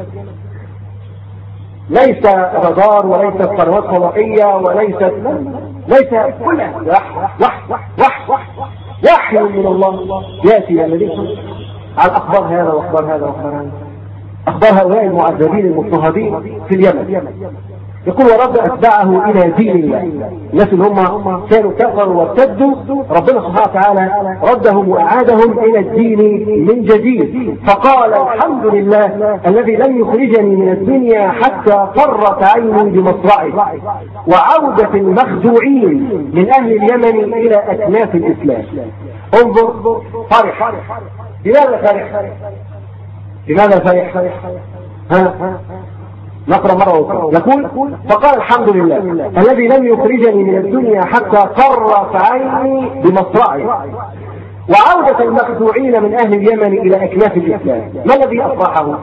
ليس رادار وليس قنوات فضائيه وليس ليس كلها وحي وحي وحي وحي من الله ياتي النبي عن اخبار هذا واخبار هذا واخبار هذا، اخبار هؤلاء المعذبين المضطهدين في اليمن. يقول ورد اتباعه الى دين الله، الناس اللي هم كانوا كفروا وارتدوا ربنا سبحانه وتعالى ردهم واعادهم الى الدين من جديد. فقال الحمد لله الذي لم يخرجني من الدنيا حتى قرت عيني بمصرعه، وعودة المخدوعين من اهل اليمن الى اكناف الاسلام. انظر فرح بماذا فرح؟ بماذا فرح؟ ها؟ نقرأ مرة أخرى. يقول فقال الحمد لله الذي لم يخرجني من الدنيا حتى قرت عيني بمصرعي وعودة المخدوعين من أهل اليمن إلى أكناف الإسلام. ما الذي أفرحه؟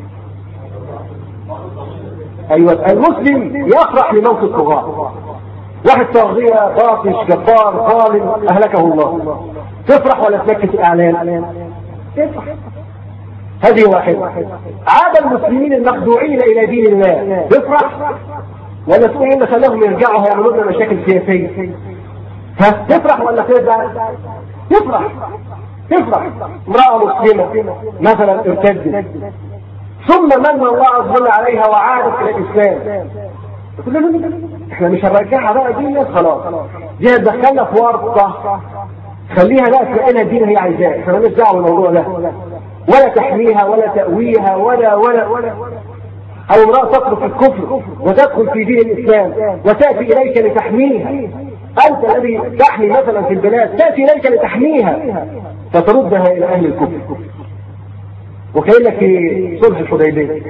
أيوة المسلم يفرح لموت الطغاة. واحد طاغية باطش جبار ظالم أهلكه الله، تفرح ولا تنكس الأعلام؟ تفرح. هذه واحدة. عاد المسلمين المخدوعين إلى دين الله، تفرح ولا تقول إن خلاهم يرجعوا هيعملوا لنا مشاكل سياسية؟ ها تفرح ولا تزعل؟ تفرح. تفرح. امرأة مسلمة مثلا ارتدت ثم من الله عز وجل عليها وعادت إلى الإسلام، تقول له احنا مش هنرجعها بقى دين، خلاص دي هتدخلنا في ورطة، خليها بقى تلاقينا الدين هي عايزاه، احنا مالناش دعوه بالموضوع ده، ولا تحميها ولا تأويها ولا ولا ولا أو امرأة تترك الكفر وتدخل في دين الإسلام وتأتي إليك لتحميها، أنت الذي تحمي مثلا في البلاد تأتي إليك لتحميها فتردها إلى أهل الكفر، وكأنك في صلح الحديبية.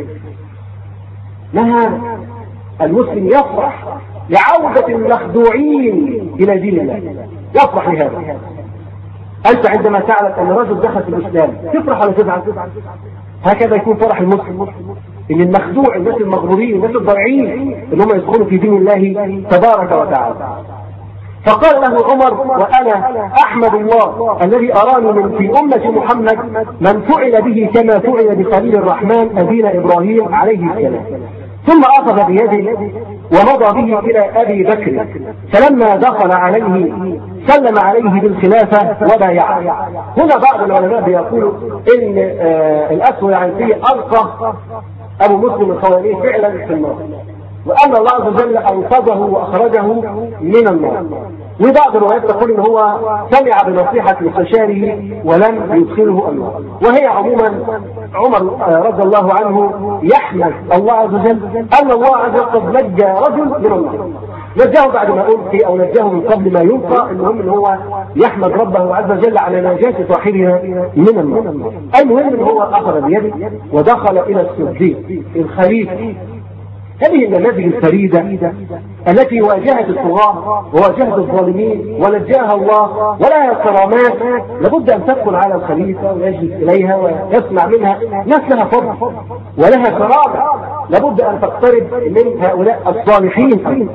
لها المسلم يفرح لعودة المخدوعين إلى دين الله، يفرح لهذا. أنت عندما تعلم أن رجل دخل في الإسلام تفرح ولا تزعل؟ هكذا يكون فرح المسلم، إن المخدوع الناس المغرورين الناس الضائعين إن هم يدخلوا في دين الله تبارك وتعالى. فقال له عمر وأنا أحمد الله الذي أراني من في أمة محمد من فعل به كما فعل بخليل الرحمن أبينا إبراهيم عليه السلام. ثم أخذ بيده ومضى به إلى أبي بكر، فلما دخل عليه سلم عليه بالخلافة وبايعه. هنا بعض العلماء بيقولوا إن آه الأسوأ العنسي ألقى أبو مسلم الخواري فعلا في النار، وأن الله عز وجل أنقذه وأخرجه من النار. وبعض الروايات تقول إن هو سمع بنصيحة مستشاره ولم يدخله النار. وهي عموما عمر رضي الله عنه يحمد الله عز وجل أن الله عز وجل قد نجى رجل من النار، نجاه بعد ما ألقي أو نجاه من قبل ما يلقى. المهم إن هو يحمد ربه عز وجل على نجاة صاحبها من النار. المهم إن هو أخذ بيده ودخل إلى الصديق الخليفة. هذه النماذج الفريدة التي واجهت الطغاة وواجهت الظالمين ونجاها الله ولها كرامات، لابد أن تدخل على الخليفة ويجلس إليها ويسمع منها. ناس لها فضل ولها كرامة، لابد أن تقترب من هؤلاء الصالحين.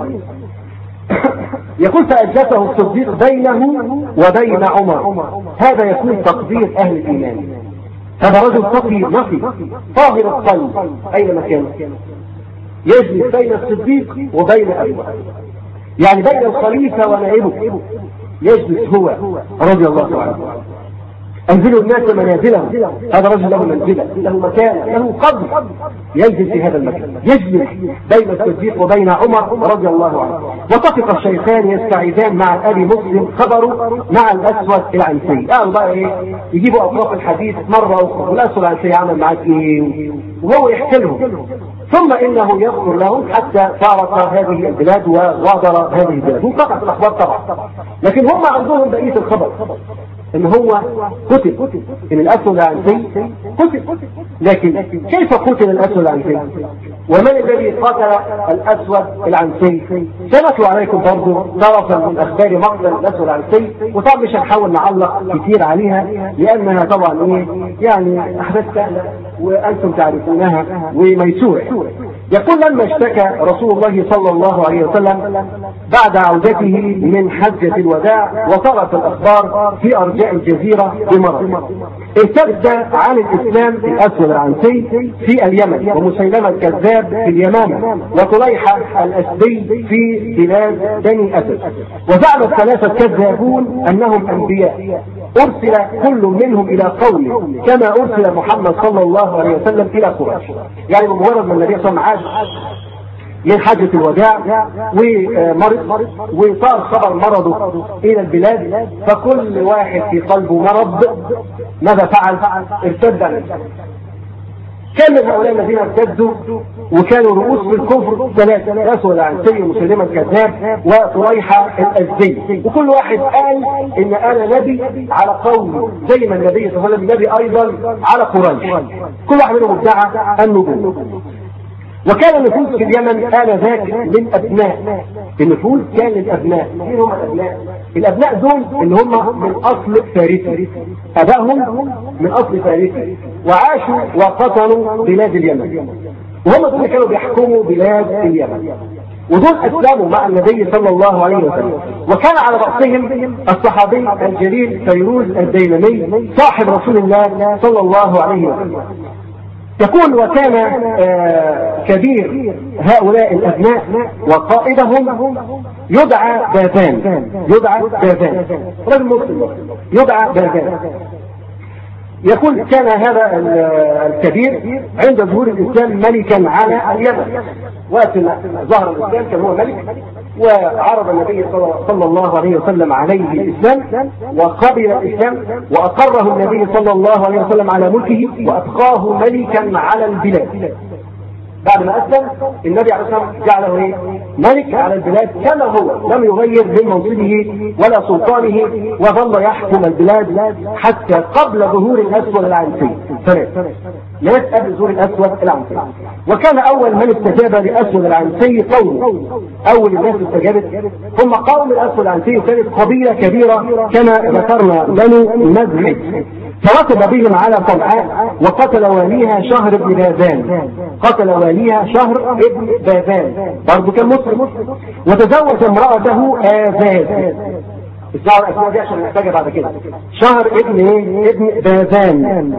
يقول فأجلسه الصديق بينه وبين عمر. هذا يكون تقدير أهل الإيمان. هذا رجل تقي نقي طاهر القلب أينما كان، يجلس بين الصديق وبين أبي بكر، يعني بين الخليفة ونائبه يجلس هو رضي الله عنه. أنزلوا الناس منازلهم، هذا رجل له منزلة له مكان له قدر، ينزل في هذا المكان، يجلس بين الصديق وبين عمر رضي الله عنه. وطفق الشيخان يستعيدان مع أبي مسلم خبره مع الأسود العنسي. قالوا بقى إيه، يجيبوا أطراف الحديث مرة أخرى، والأسود العنسي عمل معاك إيه وهو يحكي لهم، ثم إنه يذكر لهم حتى فارق هذه البلاد وغادر هذه البلاد. وانقطعت الأخبار طبعا، لكن هم عندهم بقية الخبر إن هو قتل، إن الأسود العنسي قتل. لكن كيف قتل الأسود العنسي؟ ومن الذي قتل الأسود العنسي؟ سنتلو عليكم برضو طرفا من أخبار مقتل الأسود العنسي، وطبعا مش هنحاول نعلق كثير عليها لأنها طبعا إيه يعني أحداث سهلة وأنتم تعرفونها وميسورة. يقول لما اشتكى رسول الله صلى الله عليه وسلم بعد عودته من حجة الوداع وصارت الأخبار في أرجاء الجزيرة بمرض، ارتد عن الإسلام الأسود العنسي في اليمن، ومسيلمة الكذاب في اليمامة، وطليحة الأسدي في بلاد بني أسد. وزعم الثلاثة الكذابون أنهم أنبياء أرسل كل منهم إلى قومه كما أرسل محمد صلى الله عليه وسلم إلى قريش. يعني بمجرد من النبي صلى الله عليه وسلم من حجة الوداع ومرض وصار خبر مرضه إلى البلاد، فكل واحد في قلبه مرض ماذا فعل؟ ارتد عن الإسلام. كان من هؤلاء الذين ارتدوا وكانوا رؤوس في الكفر ثلاثة: الأسود العنسي ومسيلمة الكذاب وطريحة الأزدي، وكل واحد قال إن أنا نبي على قوم، زي ما النبي صلى الله عليه وسلم نبي أيضا على قريش. كل واحد منهم ادعى النبوة. وكان النفوذ في اليمن آنذاك للأبناء. النفوذ كان للأبناء. مين هم الأبناء؟ الأبناء دول اللي هم من أصل فارسي، أبائهم من أصل فارسي وعاشوا وقتلوا بلاد اليمن، وهم دول كانوا بيحكموا بلاد اليمن، ودول أسلموا مع النبي صلى الله عليه وسلم. وكان على رأسهم الصحابي الجليل فيروز الديلمي صاحب رسول الله صلى الله عليه وسلم. يقول: وكان آه كبير هؤلاء الأبناء وقائدهم يدعى باذان، يدعى باذان رجل مسلم يدعى باذان. يقول: كان هذا الكبير عند ظهور الإسلام ملكا على اليمن، وقت ظهر الإسلام كان هو ملك، وعرض النبي صلى الله عليه وسلم عليه الإسلام وقبل الإسلام، وأقره النبي صلى الله عليه وسلم على ملكه وأبقاه ملكا على البلاد. بعد ما أسلم النبي عليه الصلاة والسلام جعله إيه؟ ملك على البلاد كما هو، لم يغير من منصبه ولا سلطانه، وظل يحكم البلاد حتى قبل ظهور الأسود العنسي ثلاث مات قبل ظهور الأسود العنسي. وكان أول من استجاب لأسود العنسي قومه، أول الناس استجابت هم قوم الأسود العنسي، وكانت قبيلة كبيرة كما ذكرنا بنو مزعج، فركب بهم على صنعاء وقتل واليها شهر بن باذان، قتل واليها شهر ابن باذان برضه كان مسلم، وتزوج امرأته آذاذ. اسمعوا الأسماء دي عشان نحتاجها بعد كده. شهر ابن ايه؟ ابن باذان.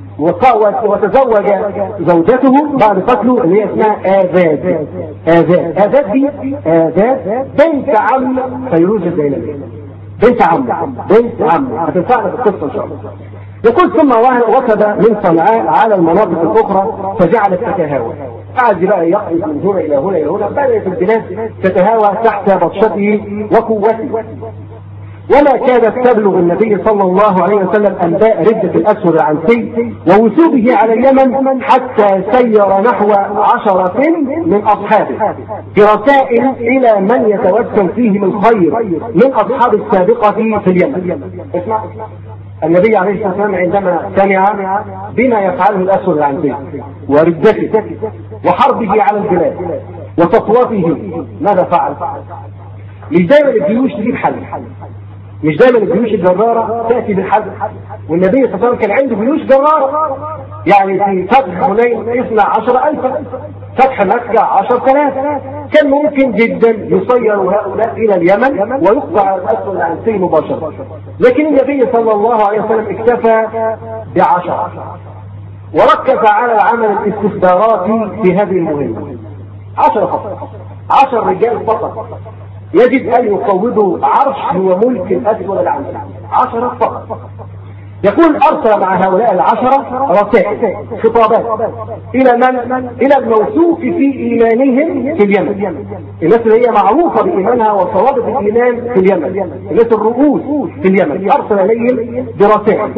وتزوج زوجته بعد قتله اللي هي اسمها آذاذ. آذاذ آذاذ دي آذاذ بنت عم فيروز الديلمي، بنت عم بنت عم هتنفعنا في القصة إن شاء الله. يقول: ثم وثب من صنعاء على المناطق الأخرى فجعلت تتهاوى، قعد بقى يقفز من هنا إلى هنا إلى هنا، بدأت البلاد تتهاوى تحت بطشته وقوته. وما كانت تبلغ النبي صلى الله عليه وسلم أنباء ردة الأسود العنسي ووثوبه على اليمن حتى سير نحو عشرة من أصحابه برسائل إلى من يتوسم فيهم الخير من أصحاب السابقة في اليمن. اسمع، النبي عليه الصلاة والسلام عندما سمع بما يفعله الأسود العنسي وردته وحربه على البلاد وتطويفه ماذا فعل؟ مش دائما الجيوش تجيب حل، مش دائما الجيوش الجرارة تأتي بالحل، والنبي صلى الله عليه وسلم كان عنده جيوش جرارة. يعني في فتح حنين اثنا عشر ألفا، فتح مكة عشر آلاف، كان ممكن جدا يصير هؤلاء إلى اليمن ويقطع الأسود العنسي مباشرة، لكن النبي صلى الله عليه وسلم اكتفى بعشر وركز على عمل الاستخبارات في هذه المهمة. عشر فقط، عشر رجال فقط يجب أن يقوضوا عرش وملك الأسود العنسي، عشرة فقط. يقول: أرسل مع هؤلاء العشرة رسائل خطابات إلى من؟ إلى الموثوق في إيمانهم في اليمن، الناس اللي هي معروفة بإيمانها وصوابة الإيمان في اليمن، الناس الرؤوس في اليمن، أرسل إليهم برسائل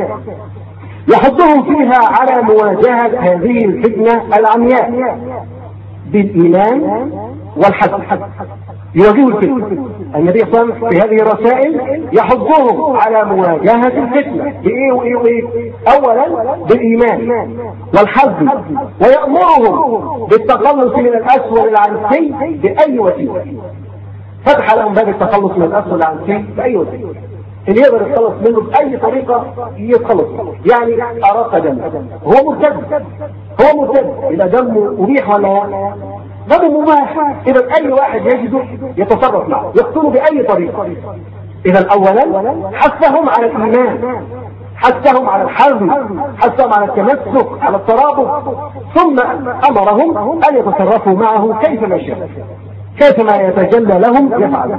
يحضهم فيها على مواجهة هذه الفتنة العمياء بالإيمان والحد، يواجهوا الفتنة. النبي صلى الله عليه وسلم في هذه الرسائل يحضهم على مواجهة الفتنة بإيه وإيه وإيه؟ أولا بالإيمان والحد، ويأمرهم بالتخلص من الأسود العنسي بأي وسيلة. فتح لهم باب التخلص من الأسود العنسي بأي وسيلة، اللي يقدر يتخلص منه بأي طريقة يتخلص، يعني أراق دم، هو مرتد، هو مرتد، إذا دمه أبيح ولا دم مباح، إذا أي واحد يجده يتصرف معه يقتله بأي طريقة. إذا أولا حثهم على الإيمان، حثهم على الحزم، حثهم على التمسك، على الترابط، ثم أمرهم أن يتصرفوا معه كيفما شاء، كيفما يتجلى لهم يفعل.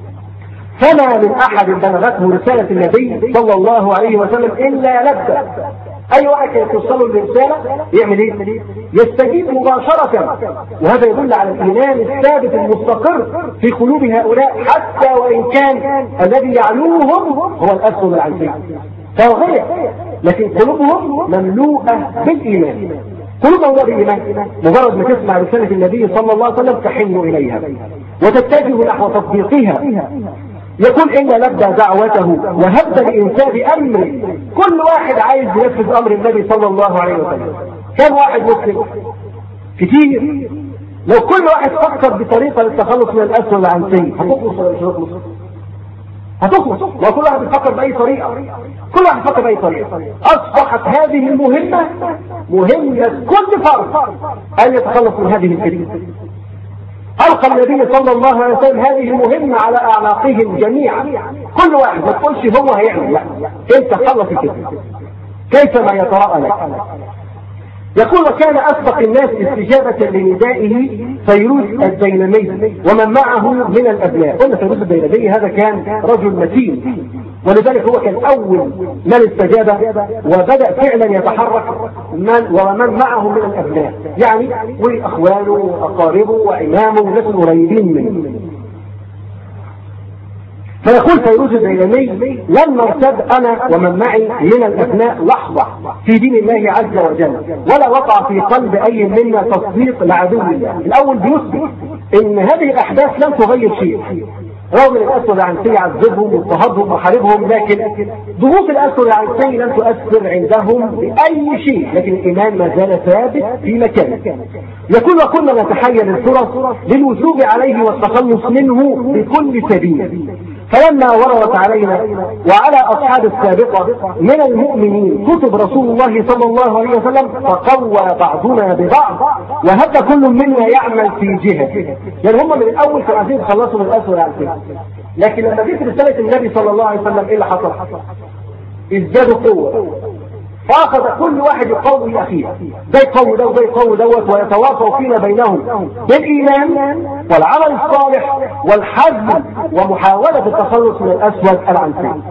فما من أحد بلغته رسالة النبي صلى الله عليه وسلم إلا لبى. أي واحد يوصله الرسالة يعمل إيه؟ يستجيب مباشرة، وهذا يدل على الإيمان الثابت المستقر في قلوب هؤلاء، حتى وإن كان الذي يعلوهم هو الأسود العنسي فهو غير، لكن قلوبهم مملوءة بالإيمان. قلوبهم بإيمان، مجرد ما تسمع رسالة النبي صلى الله عليه وسلم تحن إليها وتتجه نحو تطبيقها. يقول إن لبى دعوته وهب لإنسان أمر، كل واحد عايز ينفذ أمر النبي صلى الله عليه وسلم. كم واحد مسلم؟ كتير. لو كل واحد فكر بطريقة للتخلص من الأسوأ والعنسية هتخلص ولا مش هتخلص؟ هتخلص. لو كل واحد يفكر بأي طريقة، كل واحد يفكر بأي طريقة، أصبحت هذه المهمة مهمة كل فرد أن يتخلص من هذه الفتنة. ألقى النبي صلى الله عليه وسلم هذه المهمة على أعناقهم جميعا، كل واحد ما تقولش هو هيعمل، لا، أنت خلص الفتنة كيفما يتراءى لك. يقول وكان أسبق الناس استجابة لندائه فيروز الديلمي ومن معه من الأبناء. قلنا فيروز الديلمي هذا كان رجل متين، ولذلك هو كان أول من استجاب وبدأ فعلا يتحرك من ومن معه من الأبناء، يعني وأخوانه وأقاربه وإمامه وناس قريبين منه. فيقول فيروز الديلمي لن نرتد أنا ومن معي من الأبناء لحظة في دين الله عز وجل، ولا وقع في قلب أي منا تصديق لعدو الله. الأول بيثبت إن هذه الأحداث لم تغير شيء، رغم ان الاسود العنسي عذبهم واضطهدهم وحاربهم، لكن ضغوط الاسود العنسي لم تؤثر عندهم باي شيء، لكن الايمان ما زال ثابت في مكانه. يقول وكنا نتحين الفرص للوثوق عليه والتخلص منه بكل سبيل، فلما وردت علينا وعلى أصحاب السابقة من المؤمنين كتب رسول الله صلى الله عليه وسلم فقوى بعضنا ببعض وهب كل منا يعمل في جهة. يعني هم من الأول كانوا عايزين يخلصوا من الأسود العنسي، لكن لما جت رسالة النبي صلى الله عليه وسلم إيه اللي حصل؟ ازدادوا قوة، فأخذ كل واحد يقوي أخيه، ده يقوي ده وده يقوي دوت، ويتواصوا فيما بينهم بالإيمان والعمل الصالح والحزم ومحاولة التخلص من الأسود العنسي.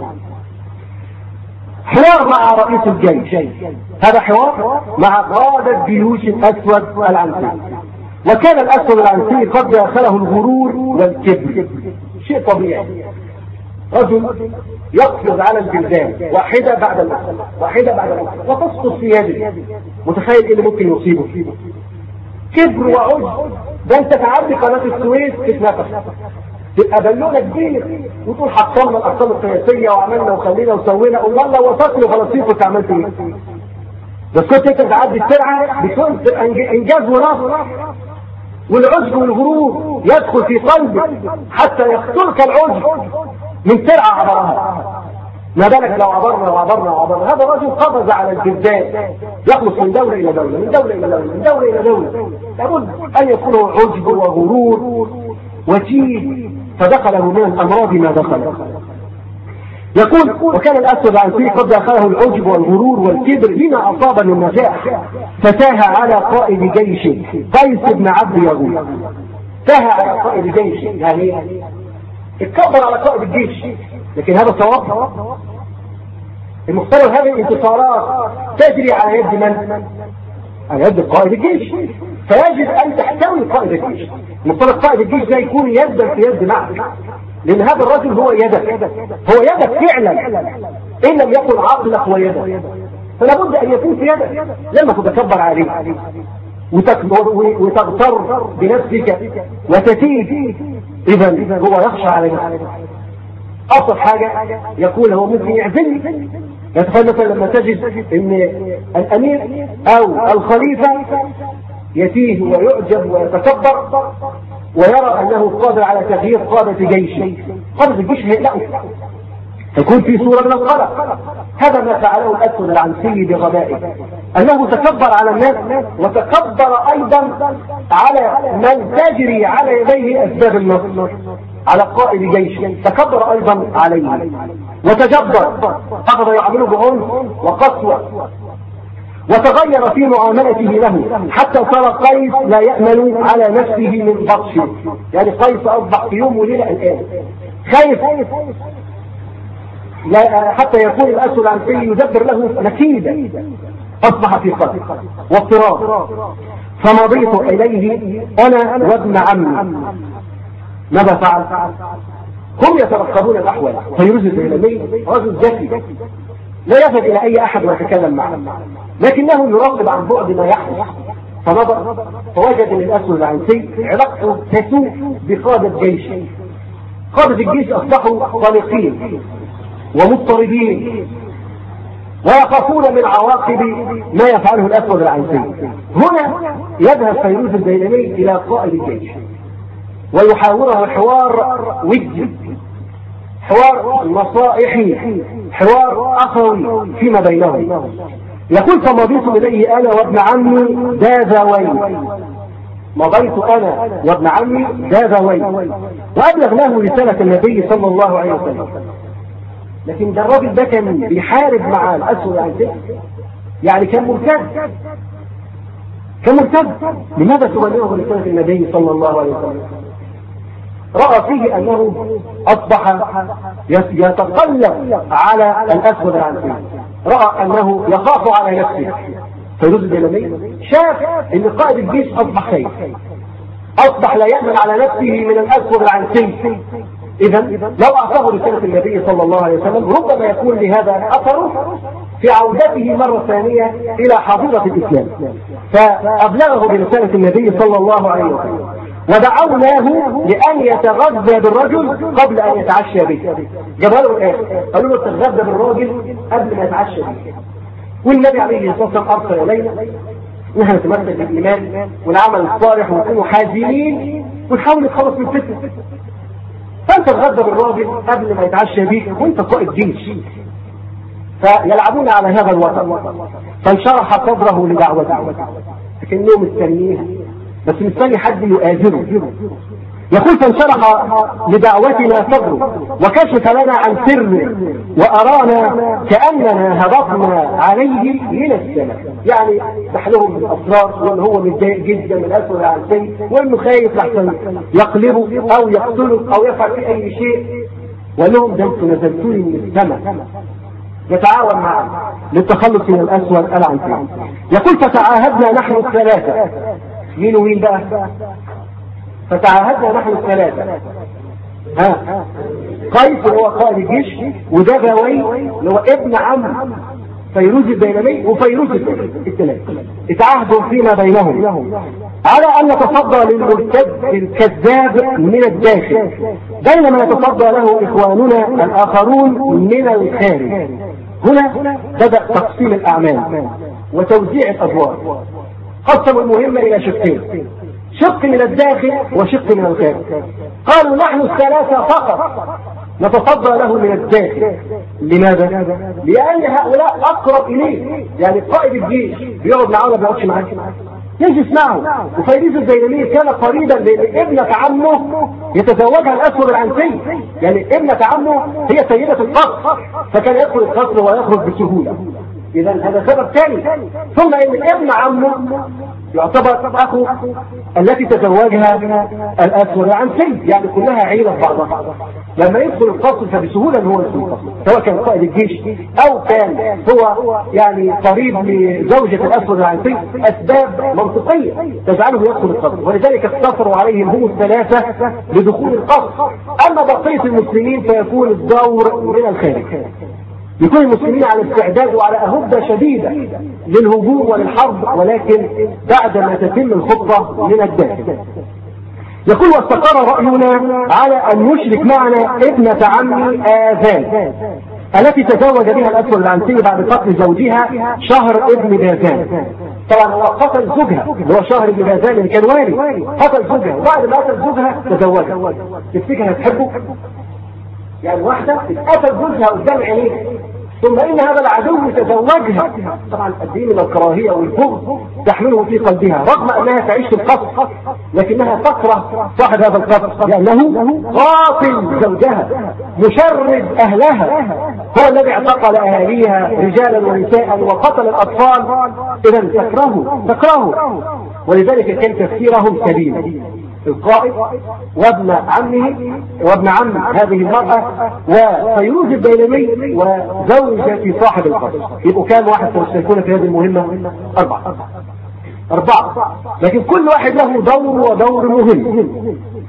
حوار مع رئيس الجيش، هذا حوار مع قادة جيوش الأسود العنسي. وكان الأسود العنسي قد داخله الغرور والكبر، شيء طبيعي، رجل يقفز على البلدان واحدة بعد الأخرى واحدة بعد الأخرى وتسقط في يده. متخيل ايه اللي ممكن يصيبه؟ كبر وعجب. ده انت تعدي قناة السويس تتنفس، تبقى بالونة كبير وتقول حصلنا الأقسام القياسية وعملنا وخلينا وسوينا، والله لو وصلت وخلاص كنت عملت ايه؟ بس كنت انت تعدي السرعة بتكون انجاز ونصر، والعجب والغرور يدخل في قلبك حتى يقتلك العجب من سرعة عبرها. ما بالك لو عبرنا وعبرنا وعبرنا. هذا رجل قفز على البلدان يخلص من دولة إلى دولة، من دولة إلى دولة، من دولة إلى دولة، لابد أن يكون عجب وغرور وتيه، فدخله من الأمراض ما دخل. يقول وكان الأسود العنسي قد دخله العجب والغرور والكبر لما أصاب من نجاح، فتاه على قائد جيش قيس بن عبد يغوث. تاه على قائد جيش، يعني اتكبر على قائد الجيش، لكن هذا صواب. المختلف هذه الانتصارات تجري على يد من؟ على يد قائد الجيش، فيجب أن تحتوي قائد الجيش. مختلف قائد الجيش ده يكون يدا في يد معك، لأن هذا الرجل هو يدك، هو يدك فعلا، إن لم يكن عقلك ويدك، فلا بد أن يكون في يدك. لما تتكبر عليه وتغتر بنفسك وتتيه، إذا هو يخشى على نفسه. أصل حاجة يقول هو ممكن يعزلني. يتخيل مثلا لما تجد ان الأمير أو الخليفة يتيه ويعجب ويتكبر ويرى أنه قادر على تغيير قادة جيش، قادة الجيش هيقلقه، يكون في صورة من القلق. هذا ما فعله الأسود العنسي بغبائه، أنه تكبر على الناس وتكبر أيضا على من تجري على يديه أسباب النصر، على قائد جيش تكبر أيضا عليه وتجبر، أخذ يعامله بعنف وقسوة، وتغير في معاملته له حتى صار قيس لا يأمن على نفسه من بطشه. يعني قيس أصبح في يوم وليلة الآن خايف، لا حتى يكون الأسود العنسي يدبر له مكيدة، أصبح في قلق واضطراب. فمضيت إليه أنا وابن عمي. ماذا فعل؟ هم يترقبون الأحوال. فيروز الديلمي رجل ذكي لا يذهب إلى أي أحد ويتكلم معه، لكنه يراقب عن بعد ما يحدث، فنظر فوجد ان الاسود العنسي علاقته تسوء بقادة جيش. قادة الجيش اصبحوا قلقين ومضطربين ويخافون من عواقب ما يفعله الاسود العنسي. هنا يذهب فيروز الديلمي الى قائد الجيش ويحاوره حوار ودي، حوار نصائحي، حوار اخوي فيما بينهم. يقول فمضيت اليه انا وابن عمي داذاوين، مضيت انا وابن عمي داذاوين وابلغناه رسالة النبي صلى الله عليه وسلم. لكن ده الراجل ده كان بيحارب مع الاسود العنسي، يعني كان مرتد، كان مرتد. لماذا تبلغه رسالة النبي صلى الله عليه وسلم؟ رأى فيه أنه أصبح يتقلب على الأسود العنسي، رأى أنه يخاف على نفسه. فيروز الديلمي شاف أن قائد الجيش أصبح خايف، أصبح لا يأمن على نفسه من الأسود العنسي. إذا لو أعطاه رسالة النبي صلى الله عليه وسلم ربما يكون لهذا أثره في عودته مرة ثانية إلى حظيرة الإسلام. فأبلغه برسالة النبي صلى الله عليه وسلم ودعوناه لأن يتغذى بالرجل قبل أن يتعشى به. جابوا له الآخر قالوا له تتغذى بالراجل قبل ما يتعشى به. والنبي عليه الصلاة والسلام أرسل إلينا نحن نتمسك بالإيمان والعمل الصالح ونكون حازمين ونحاول نتخلص من الفتنة. فأنت تتغذى بالراجل قبل ما يتعشى بيك وأنت قائد جيش. فيلعبون على هذا الوطن. فانشرح صدره لدعوته لكنه مستنيها، بس مستني حد يؤازره. يقول فانشرح لدعوتنا صدره وكشف لنا عن سره وأرانا كأننا هبطنا عليه من السماء. يعني نحلهم بالأسرار وأنه هو متضايق جدا من الأسود العنسي وأنه خايف لحسن يقلبه أو يقتله أو يفعل فيه أي شيء. وقال لهم ده انتم نزلتوني من السماء يتعاون معه للتخلص من الأسود العنسي. يقول فتعاهدنا نحن الثلاثة. مين ومين بقى؟ فتعاهدنا نحن الثلاثة، ها قيس هو قائد الجيش وداذاوين اللي هو ابن عم فيروز الديلمي وفيروز الثلاثة، اتعاهدوا فيما بينهم على أن نتصدى للمرتد الكذاب من الداخل بينما يتصدى له إخواننا الآخرون من الخارج. هنا بدأ تقسيم الأعمال وتوزيع الأدوار. قسموا المهمة إلى شقين، شق من الداخل وشق من الخارج. قالوا نحن الثلاثة فقط نتصدى له من الداخل. لماذا؟ لأن هؤلاء أقرب إليه. يعني قائد الجيش بيقعد معاه ولا بيقعدش معاه؟ يجلس معه. وفيروز الديلمي كان قريبا لأن ابنة عمه يتزوجها الأسود العنسي. يعني ابنة عمه هي سيدة القصر، فكان يدخل القصر ويخرج بسهولة. إذا هذا سبب ثاني. ثم إن ابن عمه يعتبر أخو التي تزوجها الأسود العنسي، يعني كلها عيلة بعضها. لما يدخل القصر فبسهولة هو يدخل القصر، سواء كان قائد الجيش أو كان هو يعني قريب لزوجة الأسود العنسي. أسباب منطقية تجعله يدخل القصر، ولذلك اقتصروا عليهم هم الثلاثة لدخول القصر. أما بقية المسلمين فيكون الدور من الخارج، يكون المسلمين على استعداد وعلى أهبة شديدة للهجوم وللحرب، ولكن بعد ما تتم الخطة من الداخل. يقول واستقر رأينا على أن نشرك معنا ابنة عمي آذان التي تزوج بها الأسود العنسي بعد قتل زوجها شهر ابن باذان. طبعا هو قتل زوجها اللي هو شهر ابن باذان اللي كان والي، قتل زوجها وبعد ما قتل زوجها تزوجها. تفتكر هتحبه؟ يعني واحدة اتقتل جوزها قدام عينيها ثم ان هذا العدو تزوجها. طبعا الدين من الكراهية والبغض تحمله في قلبها رغم انها تعيش في القصر، لكنها تكره صاحب هذا القصر لانه قاتل زوجها مشرد اهلها، هو الذي اعتقل اهاليها رجالا ونساء وقتل الاطفال. اذا تكرهه تكرهه ولذلك كان تفكيرهم سليم. القائد وابن عمه وابن عم هذه المرأة وفيروز الديلمي وزوجة صاحب القصر، يبقوا كام واحد سيكون في هذه المهمة؟ أربعة أربعة لكن كل واحد له دور ودور مهم.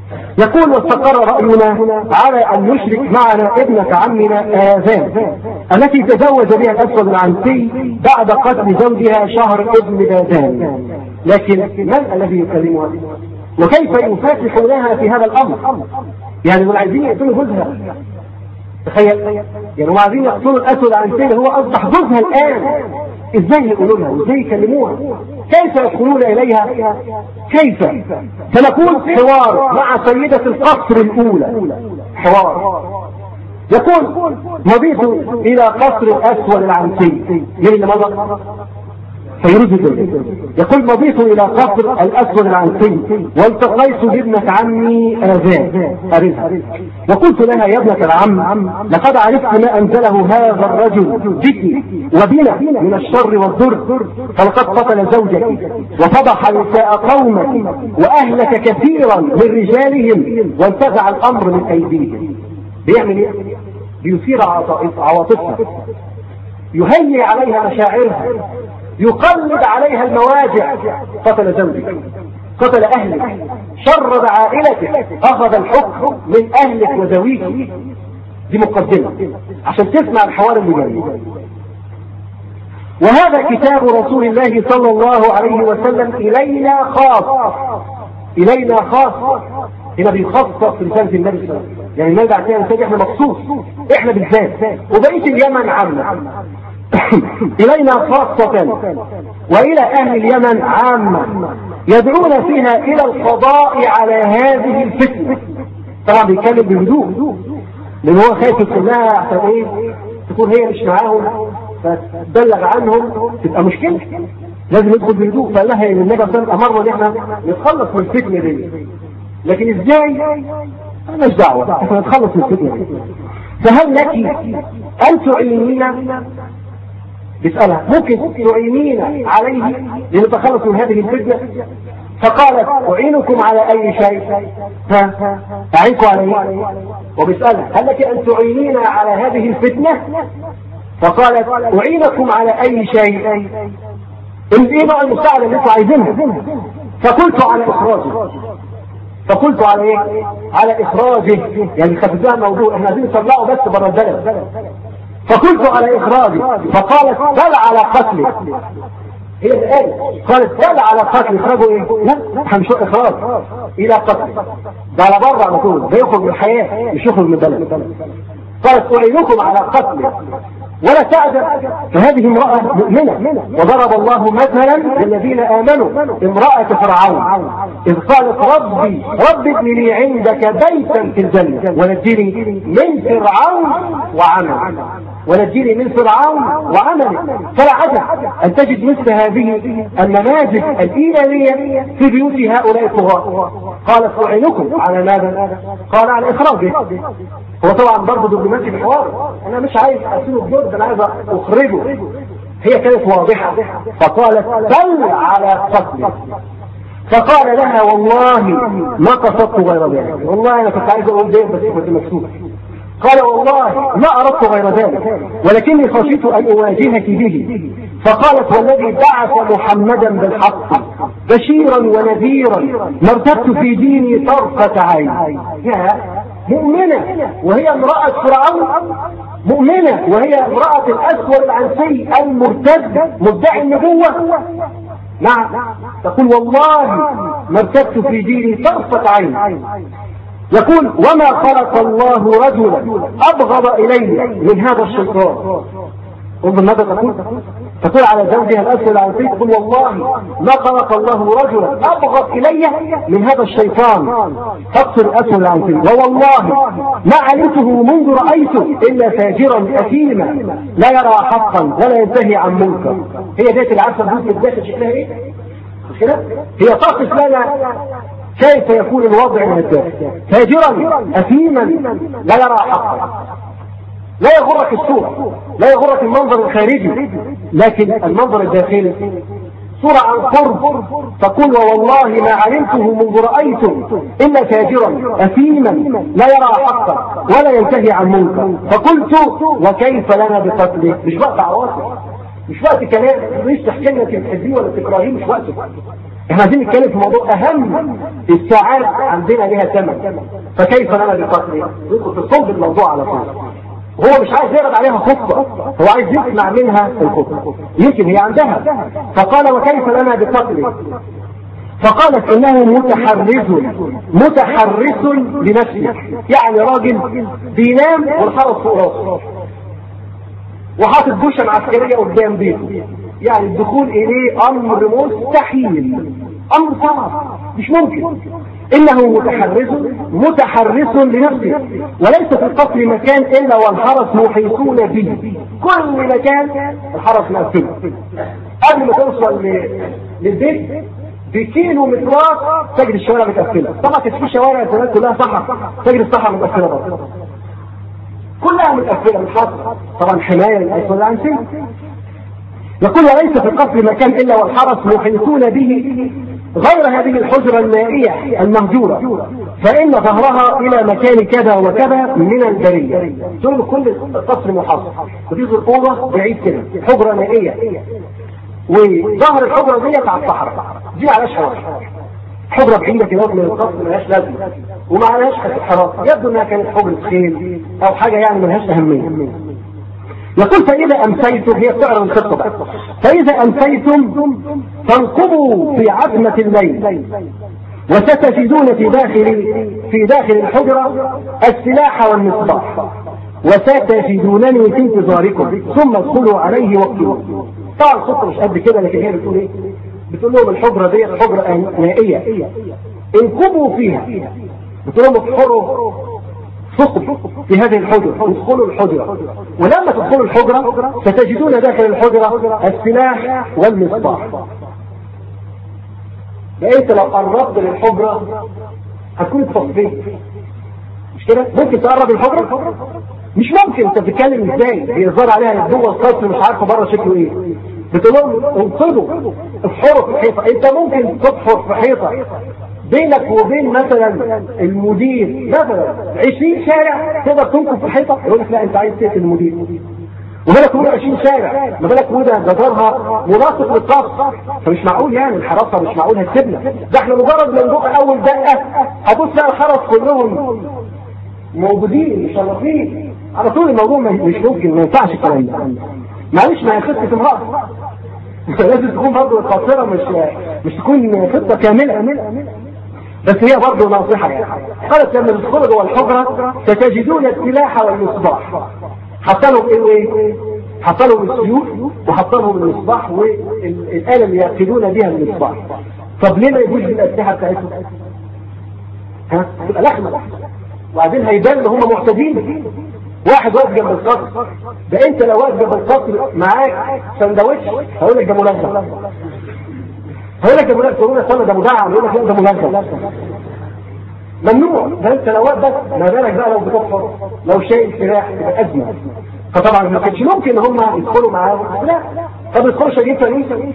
يقول واستقر رأينا على أن نشرك معنا ابنة عمنا آذان التي تزوج بها الأسود العنسي بعد قتل زوجها شهر ابن باذان، لكن من الذي يكلمها؟ وكيف يفاتح لها في هذا الأمر؟ يعني هم عايزين يقتلوا جوزها، تخيل، يعني هم عايزين يقتلوا الأسود العنسي اللي هو أصبح جوزها الآن. ازاي يقولوا لها؟ ازاي يكلموها؟ كيف يدخلون اليها؟ كيف؟ سنكون حوار مع سيدة القصر الاولى، حوار. يقول مضيت الى قصر الاسود العنسي، من اللي مضى؟ فيروز الدولة. يقول مضيت الى قصر الاسود العنسي والتقيت بابنة عمي آذان أريها، وقلت لها يا ابنة العم لقد عرفت ما انزله هذا الرجل بك وبنا من الشر والضر، فلقد قتل زوجك وفضح نساء قومك واهلك كثيرا من رجالهم وانتزع الامر من ايديهم. بيعمل ايه؟ بيثير عواطفها، يهيئ عليها مشاعرها، يقلب عليها المواجع. قتل زوجك، قتل اهلك، شرد عائلتك، اخذ الحكم من اهلك وزويك. دي مقدمة عشان تسمع الحوار اللي جاي. وهذا كتاب رسول الله صلى الله عليه وسلم الينا خاص، الينا خاص. هنا بيخصص رسالة النبي صلى الله عليه وسلم، يعني نرجع تاني نسجل احنا مخصوص، احنا بالذات، وبقية اليمن عامة. إلينا خاصة وإلى أهل اليمن عامة، يدعون فيها إلى القضاء على هذه الفتنة. طبعا بيتكلم بهدوء لأن هو خايف يقولها عشان إيه؟ تكون هي مش معاهم فتبلغ عنهم تبقى مشكلة، لازم يدخل بهدوء. فقال لها إن النبي صلى الله عليه وسلم أمرنا إن إحنا نتخلص من الفتنة دي، لكن إزاي؟ مالناش دعوة، إحنا نتخلص من الفتنة دي. فهل لك أن تعينينا؟ بيسألها ممكن تعينين عليه لنتخلص من هذه الفتنة؟ فقالت أعينكم على أي شيء؟ ها أعينكم على إيه؟ وبيسألها هل لك أن تعينين على هذه الفتنة؟ فقالت أعينكم على أي شيء؟ إيه نوع المساعدة اللي انتوا عايزينها؟ فقلت على إخراجه. فقلت على إيه؟ على إخراجه، يعني خففها الموضوع، إحنا عايزين نطلعه بس بره البلد. فقلت على إخراجه، فقالت بل على قتله. هي الآية قالت بل على قتله. إخراجه إيه؟ لا هنشوف إخراج إلى قتله، ده على بره على طول، ده يخرج من الحياة مش يخرج من البلد. قالت أعينكم على قتله ولا تعجب، فهذه امرأة مؤمنة. وضرب الله مثلا للذين آمنوا امرأة فرعون إذ قالت ربي ربي ابن لي عندك بيتا في الجنة ونجني من فرعون وعمله، ونجني من فرعون وعمله. فلا عجب أن تجد مثل هذه النماذج الإيمانية في بيوت هؤلاء الطغاة. قالت أعينكم على ماذا؟ قال على إخراجه. هو طبعا برضه دبلوماسي الحوار، انا مش عايز اسيبه بجد، انا عايز اخرجه. هي كانت واضحه، فقالت بل على قتله. فقال لها والله ما قصدت غير ذلك، والله انا كنت عايز اقول ده بس كنت مكسوف. قال والله ما اردت غير ذلك ولكني خشيت ان اواجهك به. فقالت والذي بعث محمدا بالحق بشيرا ونذيرا ما ارتبت في ديني طرفة عين. مؤمنة وهي امرأة فرعون، مؤمنة وهي امرأة الأسود العنسي المرتد مدعي النبوة. نعم تقول والله ما ارتبت في ديني طرفة عين. يقول وما خلق الله رجلا أبغض إليه من هذا الشيطان. انظر ماذا تقول؟ تقول على زوجها الأسود العنسي، تقول والله ما خلق الله رجلا أبغض إلي من هذا الشيطان تقتل الأسود العنسي، ووالله ما علمته منذ رأيته إلا فاجرا أثيما لا يرى حقا ولا ينتهي عن منكر. هي ذات العسل بنت الداخل شكلها إيه؟ مش كده؟ هي تصف لنا كيف يكون الوضع من الداخل، فاجرا أثيما لا يرى حقا. لا يغرك الصورة، لا يغرك المنظر الخارجي، لكن المنظر الداخلي صورة عن قرب. تقول ووالله ما علمته منذ رأيته إلا فاجرا أثيما لا يرى حقا ولا ينتهي عن منكر. فقلت وكيف لنا بقتله؟ مش وقت عواطف، مش وقت كلام، مش تحكي لنا تحبيه ولا تكرهيه، مش وقته. احنا عايزين نتكلم في موضوع اهم. الساعات عندنا لها ثمن، فكيف لنا بقتله؟ ندخل في صلب الموضوع على طول. هو مش عايز يعرض عليها خطة، هو عايز يسمع منها الخطة، يمكن هي عندها. فقال وكيف لنا بقتله؟ فقالت انه متحرز متحرس لنفسه، يعني راجل بينام والحرس فوق راسه وحاطط دوشه عسكريه قدام بيته، يعني الدخول اليه امر مستحيل، امر صعب مش ممكن. انه متحرس متحرس لنفسه، وليس في القتل مكان الا والحرس محيطون به، كل مكان الحرس مقفله. قبل ما توصل للبيت بكيلو مترات تجري الشوارع متقفله. طبعا كانت في شوارع زمان كلها صحراء، تجري الصحراء متقفله برضه، كلها متقفله من حصر، طبعا حمايه للاسود عن سن. يقول وليس في القصر مكان الا والحرس محيطون به غير هذه الحجره المائيه المهجوره، فان ظهرها الى مكان كذا وكذا من البريه. دول كل القصر محاصر، ودي الاوضه بعيد كده حجره مائيه، وظهر الحجره ديت على الصحراء، دي معلهاش حراسه، حجره بعيده كده من القصر ملهاش لازمه ومعلهاش حراسه، يبدو انها كانت حجره خيل او حاجه يعني ملهاش اهميه. يقول فاذا امسيتم، هي بتعرض الخطه بقى، فاذا امسيتم فانقبوا في عتمه الليل وستجدون في داخل في داخل الحجره السلاح والمصباح وستجدونني في انتظاركم ثم ادخلوا عليه واقتلوه. طبعا الخطه مش قد كده، لكن هي بتقول ايه؟ بتقول لهم الحجره دي حجره مائيه، انقبوا فيها، بتقول لهم احفروا ثقب في هذه الحجره، ادخلوا الحجره، ولما تدخلوا الحجره ستجدون داخل الحجره السلاح والمصباح. انت لو قربت للحجره هتكون اتصفيت، مش كده؟ ممكن تقرب الحجره؟ مش ممكن. انت بتتكلم ازاي؟ بيظهر عليها جوه القصر مش عارفه بره شكله ايه. بتقول لهم انقضوا احفروا في الحيطه. انت ممكن تحفر في حيطه بينك وبين مثلا المدير مثلا عشرين شارع، تقدر تنقض في الحيطه؟ يقول لك لا انت عايز تقتل المدير، وبالك وده عشرين شارع، ما بالك وده جدارها مناسق للقصر، فمش معقول يعني الحراسه مش معقول هتسيبنا. ده احنا مجرد ما ندق اول دقه هتبص تلاقي الحرس كلهم موجودين مشرفين على طول. الموضوع مش ممكن، ما ينفعش الكلام ده. معلش ما هي خطه امراه، لازم تكون برضه القاصره، مش مش تكون خطه كامله، بس هي برضه ناصحه يعني. قالت لما تدخلوا جوه الحجره ستجدون السلاح والمصباح. حط لهم ايه؟ حط لهم السيوف وحط لهم المصباح والاله اللي يقتلون بها المصباح. طب ليه ما يجوش بالاسلحه بتاعتهم؟ ها؟ تبقى لحمه، وبعدين هيبان ان هم معتدين. واحد واقف جنب القصر، ده انت لو واقف جنب القصر معاك سندوتش هقول لك ده ملزم، هقول لك ده ملزم، تقول لك ده مدعم، يقول لك لا ده ملزم، ممنوع. ده انت لو واقف بس، ما بالك بقى لو بتحفر، لو شايل سلاح تبقى ازمه. فطبعا ما كانش ممكن هم يدخلوا معاهم، لا. طب يدخلوا شايفين فريسه،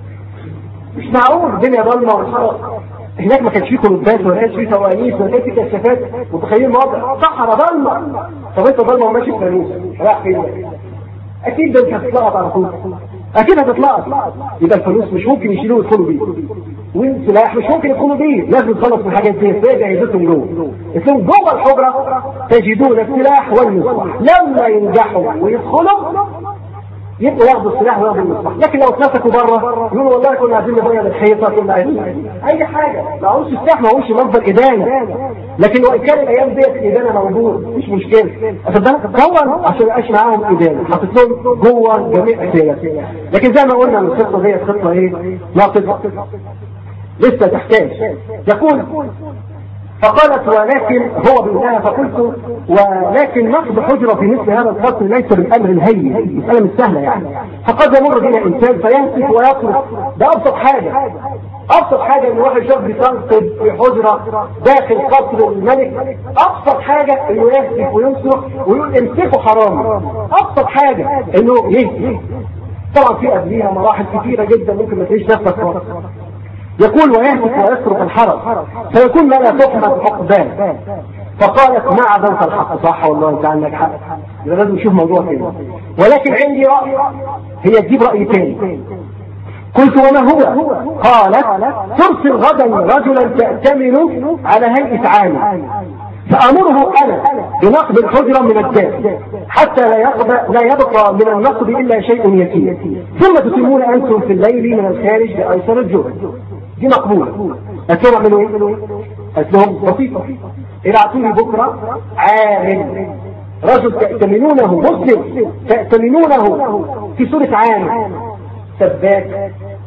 مش معقول، الدنيا ضلمه والحرس هناك، ما كانش فيه كلوبات ولا كانش فيه فوانيس ولا كانش فيه كشافات، متخيلين الوضع صحراء ضلمه. طب انت ضلمه وماشي في فانوس رايح فين؟ اكيد ده انت هتتلقط على طول، اكيد هتتلقط. يبقى الفانوس مش ممكن يشيلوه ويدخلوا بيه، والسلاح مش ممكن يدخلوا بيه، لازم يتخلص من الحاجات دي. ازاي جهزتهم جوه؟ اسمهم جوه الحجره تجدون السلاح والمصباح. لما ينجحوا ويدخلوا يبقوا ياخدوا السلاح وياخدوا المصباح. لكن لو اتمسكوا بره يقولوا والله كنا عايزين نبيض الحيطه، كنا عايزين اي حاجه، ما هوش السلاح، ما هوش منظر ادانه. لكن وان كان الايام ديت الادانه موجود مش مشكله، دور عشان يبقاش معاهم ادانه، حاطط لهم جوه جميع احتياجات. لكن زي ما قلنا الخطه ديت خطه ايه؟ ناقصه، لسه تحتاج. يقول فقالت ولكن هو بإنها، فقلت ولكن نصب حجرة في مثل هذا الفصل ليس بالأمر الهين، مسألة مش سهلة يعني. فقد يمر بنا إنسان فيهتف ويصرخ، ده أبسط حاجة، أبسط حاجة إن واحد شاب بيتنصب في حجرة داخل قصر الملك، أبسط حاجة إنه يهتف ويصرخ ويقول امسكوا حرام، أبسط حاجة إنه يهتف. طبعا في قبليها مراحل كثيرة جدا ممكن ما تلاقيش نفسك خالص. يقول ويهتف ويصرخ الحرس فيكون ما لا تحمد عقباه. فقالت ما عزمت الحق، صح والله انت عندك حق، لازم نشوف موضوع كده. ولكن عندي رأي، هي تجيب رأي تاني. قلت وما هو؟ قالت ترسل غدا رجلا تأتمن على هيئة عامل، فأمره أنا بنقب الحجرة من الداخل حتى لا يبقى, لا يبقى من النقب إلا شيء يسير، ثم تتمون أنتم في الليل من الخارج بأيسر الجهد. دي مقبولة. أتلهم اعملوا إيه؟ أتلهم بسيطة، ابعتوني بكرة عامل رجل تأتمنونه، مسلم تأتمنونه في سورة عامل، سباك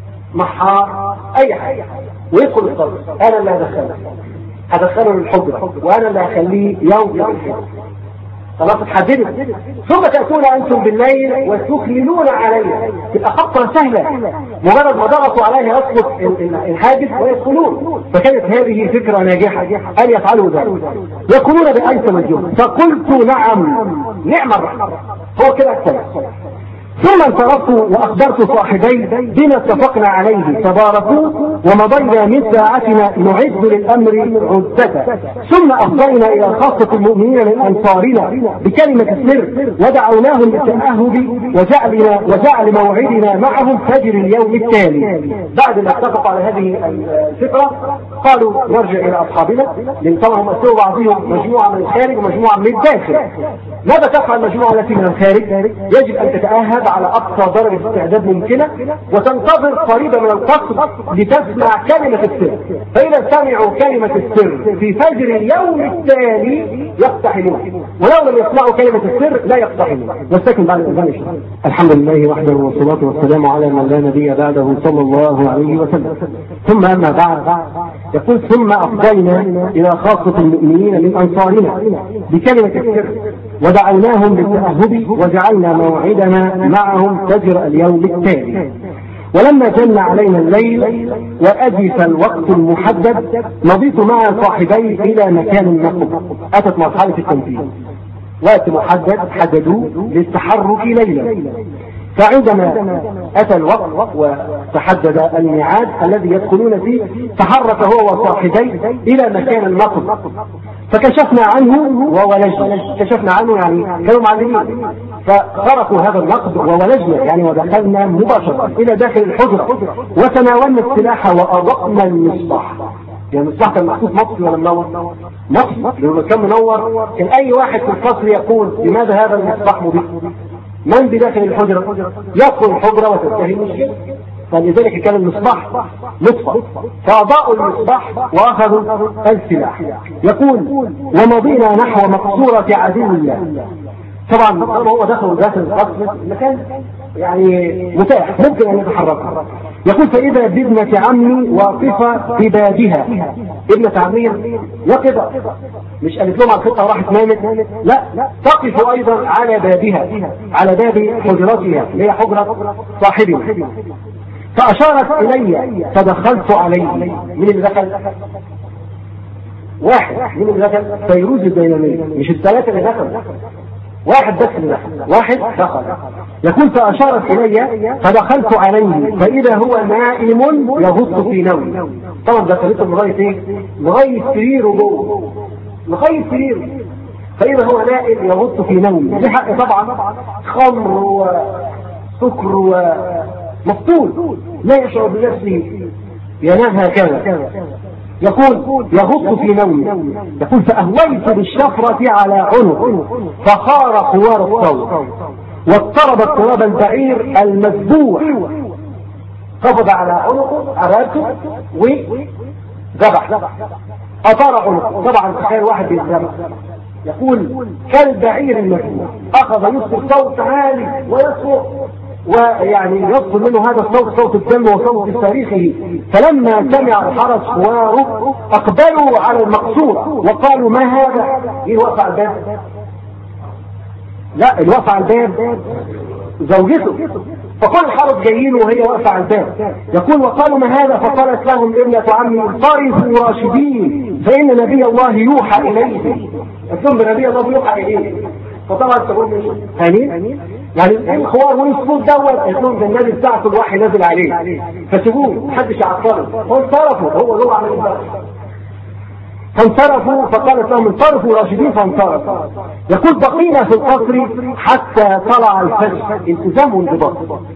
محار أي حاجة، ويدخل الصدر. أنا اللي هدخله هدخله للحجرة وأنا اللي هخليه يوم الحجرة. خلاص اتحددت. ثم تأتون أنتم بالليل وتكملون عليه. تبقى خطة سهلة، مجرد ما ضغطوا عليها يسقط الحاجز ويدخلون. فكانت هذه فكرة ناجحة أن يفعلوا ذلك، يقولون بأيسر الجهد. فقلت نعم نعم الرحمة، هو كده السلام. ثم انصرفت وأخبرت صاحبي بما اتفقنا عليه، تباركوا ومضينا من ساعتنا نعد للأمر عدة. ثم أفضينا إلى خاصة المؤمنين من أنصارنا بكلمة السر ودعوناهم للتأهب وجعلنا وجعل موعدنا معهم فجر اليوم التالي. بعد ما اتفقوا على هذه الفكرة قالوا نرجع إلى أصحابنا، لأن طبعا هم أسلوا بعضهم مجموعة من الخارج ومجموعة من الداخل. ماذا تفعل المجموعة التي من الخارج؟ يجب أن تتأهب على أقصى درجة استعداد ممكنة وتنتظر قريبا من القصر لتسمع كلمة السر، فإذا سمعوا كلمة السر في فجر اليوم التالي يقتحمون، ولو لم يسمعوا كلمة السر لا يقتحمون. نستكمل بعد الإذن. الحمد لله وحده والصلاة والسلام على من لا نبي بعده صلى الله عليه وسلم. ثم أما بعد، يقول ثم أفضينا إلى خاصة المؤمنين من أنصارنا بكلمة السر ودعوناهم للتأهب وجعلنا موعدنا معهم فجر اليوم التالي. ولما جن علينا الليل وأجف الوقت المحدد مضيت مع صاحبي إلى مكان النقب. أتت مرحلة التنفيذ، وقت محدد حددوه للتحرك ليلا. فعندما أتى الوقت وتحدد الميعاد الذي يدخلون فيه تحرك هو وصاحبي إلى مكان النقب، فكشفنا عنه وولجنا. كشفنا عنه يعني كانوا معلمين، فخرقوا هذا النقب وولجنا يعني ودخلنا مباشرة إلى داخل الحجرة وتناولنا السلاح وأضقنا المصباح. يعني المصباح كان محطوط مطفي ولا منور؟ مطفي. لما كان منور كان أي واحد في الفصل يقول لماذا هذا المصباح مضيء؟ من بداخل الحجرة يدخل الحجرة وتنتهي المشكلة. فلذلك كان المصباح مطفى، فأضاءوا المصباح وأخذوا السلاح. يقول ومضينا نحو مقصورة عدو الله. طبعا هو دخل داخل القصر المكان يعني متاح ممكن أن يتحرك. يقول فإذا بابنة عمي واقفة ببابها. ابنة عمي واقفة، مش قالت لهم على الخطة وراحت نامت، لا تقف أيضا على بابها، على باب حجرتها اللي هي حجرة صاحبي. فأشارت إلي فدخلت عليه. من اللي دخل؟ واحد. من اللي دخل؟ فيروز الدينامية، مش الثلاثة اللي دخل، واحد بس اللي دخل، واحد دخل. يقول فأشارت إلي فدخلت عليه فإذا هو نائم يغط في نوم. طبعا دخلته لغاية إيه؟ لغاية سريره جوه، لغاية سريره. فإذا هو نائم يغط في نوم. دي حق طبعا خمر وسكر ومفتول، لا يشعر بنفسه، ينام هكذا. يقول يغط في نومه. يقول فأهويت بالشفرة على عنق فخار خوار الصوت واضطرب اضطراب البعير المذبوح. قبض على عنقه عرابته وذبح، أطار عنقه. طبعا تخيل واحد بيذبح. يقول كالبعير المذبوح أخذ يصدر صوت عالي ويصرخ، ويعني يصدر منه هذا الصوت صوت الدم وصوت تاريخه. فلما سمع الحرس خواره أقبلوا على المقصورة وقالوا ما هذا؟ ايه وقف على الباب؟ لا، الوقف على الباب زوجته. فقال الحرس جايين وهي واقفة على الباب. يقول وقالوا ما هذا؟ فقالت لهم ابنة عمي انصرفوا راشدين فإن نبي الله يوحى إليه. ثم نبي الله يوحى إليه. فطبعا تقول هنين يعني الخوار والصوت دوت اسمهم ده النبي بتاعته الوحي نازل عليه، فسيبوه محدش يعطله. فانصرفوا، هو هو عمل ايه؟ فانصرفوا. فقالت لهم انصرفوا راشدين فانصرفوا. يقول بقينا في القصر حتى طلع الفجر. التزام وانضباط.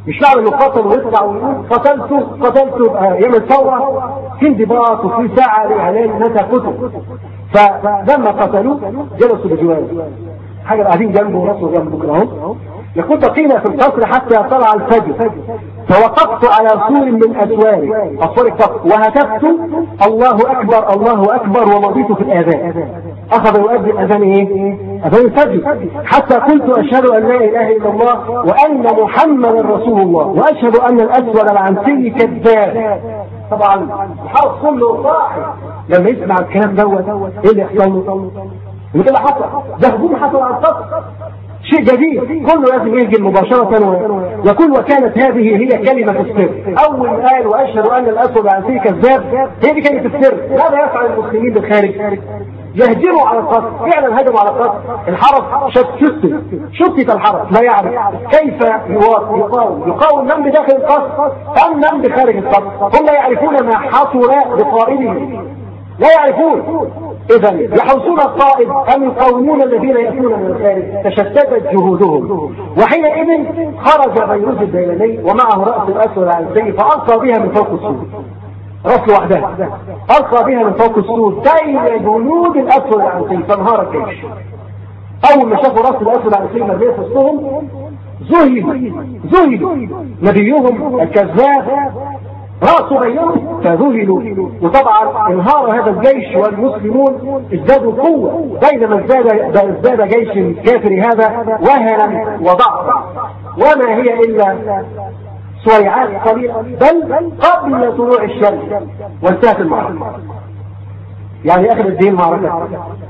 مش معنى انه قتل ويطلع ويقول قتلته قتلته يعمل ثوره في انضباط وفي ساعه لاعلان متى قتل. فلما قتلوه جلسوا بجواره، حاجه قاعدين جنبه وراسه جنبه كده اهو. يقول بقينا في القصر حتى طلع الفجر، فوقفت على سور من اسوار اسوار القصر وهتفت الله اكبر الله اكبر ومضيت في الاذان. اخذ يؤدي الاذان ايه؟ اذان الفجر، حتى قلت اشهد ان لا اله الا الله وان محمدا رسول الله واشهد ان الاسود العنسي كذاب. طبعا الحرس كله صاحي لما يسمع الكلام دوت ايه اللي يحصل له؟ اللي كده حصل ده هجوم حصل على القصر، شيء جديد كله لازم يهجم مباشرة ويقول وكانت هذه هي كلمة السر. أول قال وأشهد أن الأسود العنسي كذاب، هي دي كلمة السر. ماذا يفعل المسلمين بالخارج؟ يهجموا على القصر، فعلا هجموا على القصر. الحرس شتت شتت الحرس لا يعرف كيف يقاوم يقاوم من بداخل القصر أم من بخارج القصر. هم لا يعرفون ما حصل بقائده، لا يعرفون. إذا يحوصون القائد أم يقاومون الذين يأتون من الخارج؟ تشتتت جهودهم، وحينئذ خرج بيروز الديلمي ومعه رأس الأسود العنسي فألقى بها من فوق السور، رأس وحدها ألقى بها من فوق السور بين جنود الأسود العنسي فانهار الجيش. أول ما شافوا رأس الأسود العنسي مرمية في وسطهم ذهلوا ذهلوا نبيهم الكذاب رأسه بينهم فذهلوا. وطبعا انهار هذا الجيش والمسلمون ازدادوا قوة، بينما ازداد ازداد جيش الكافر هذا وهنا وضعفا، وما هي إلا سويعات قليلة بل قبل طلوع الشمس وانتهت المعركة. يعني آخر الدين معركة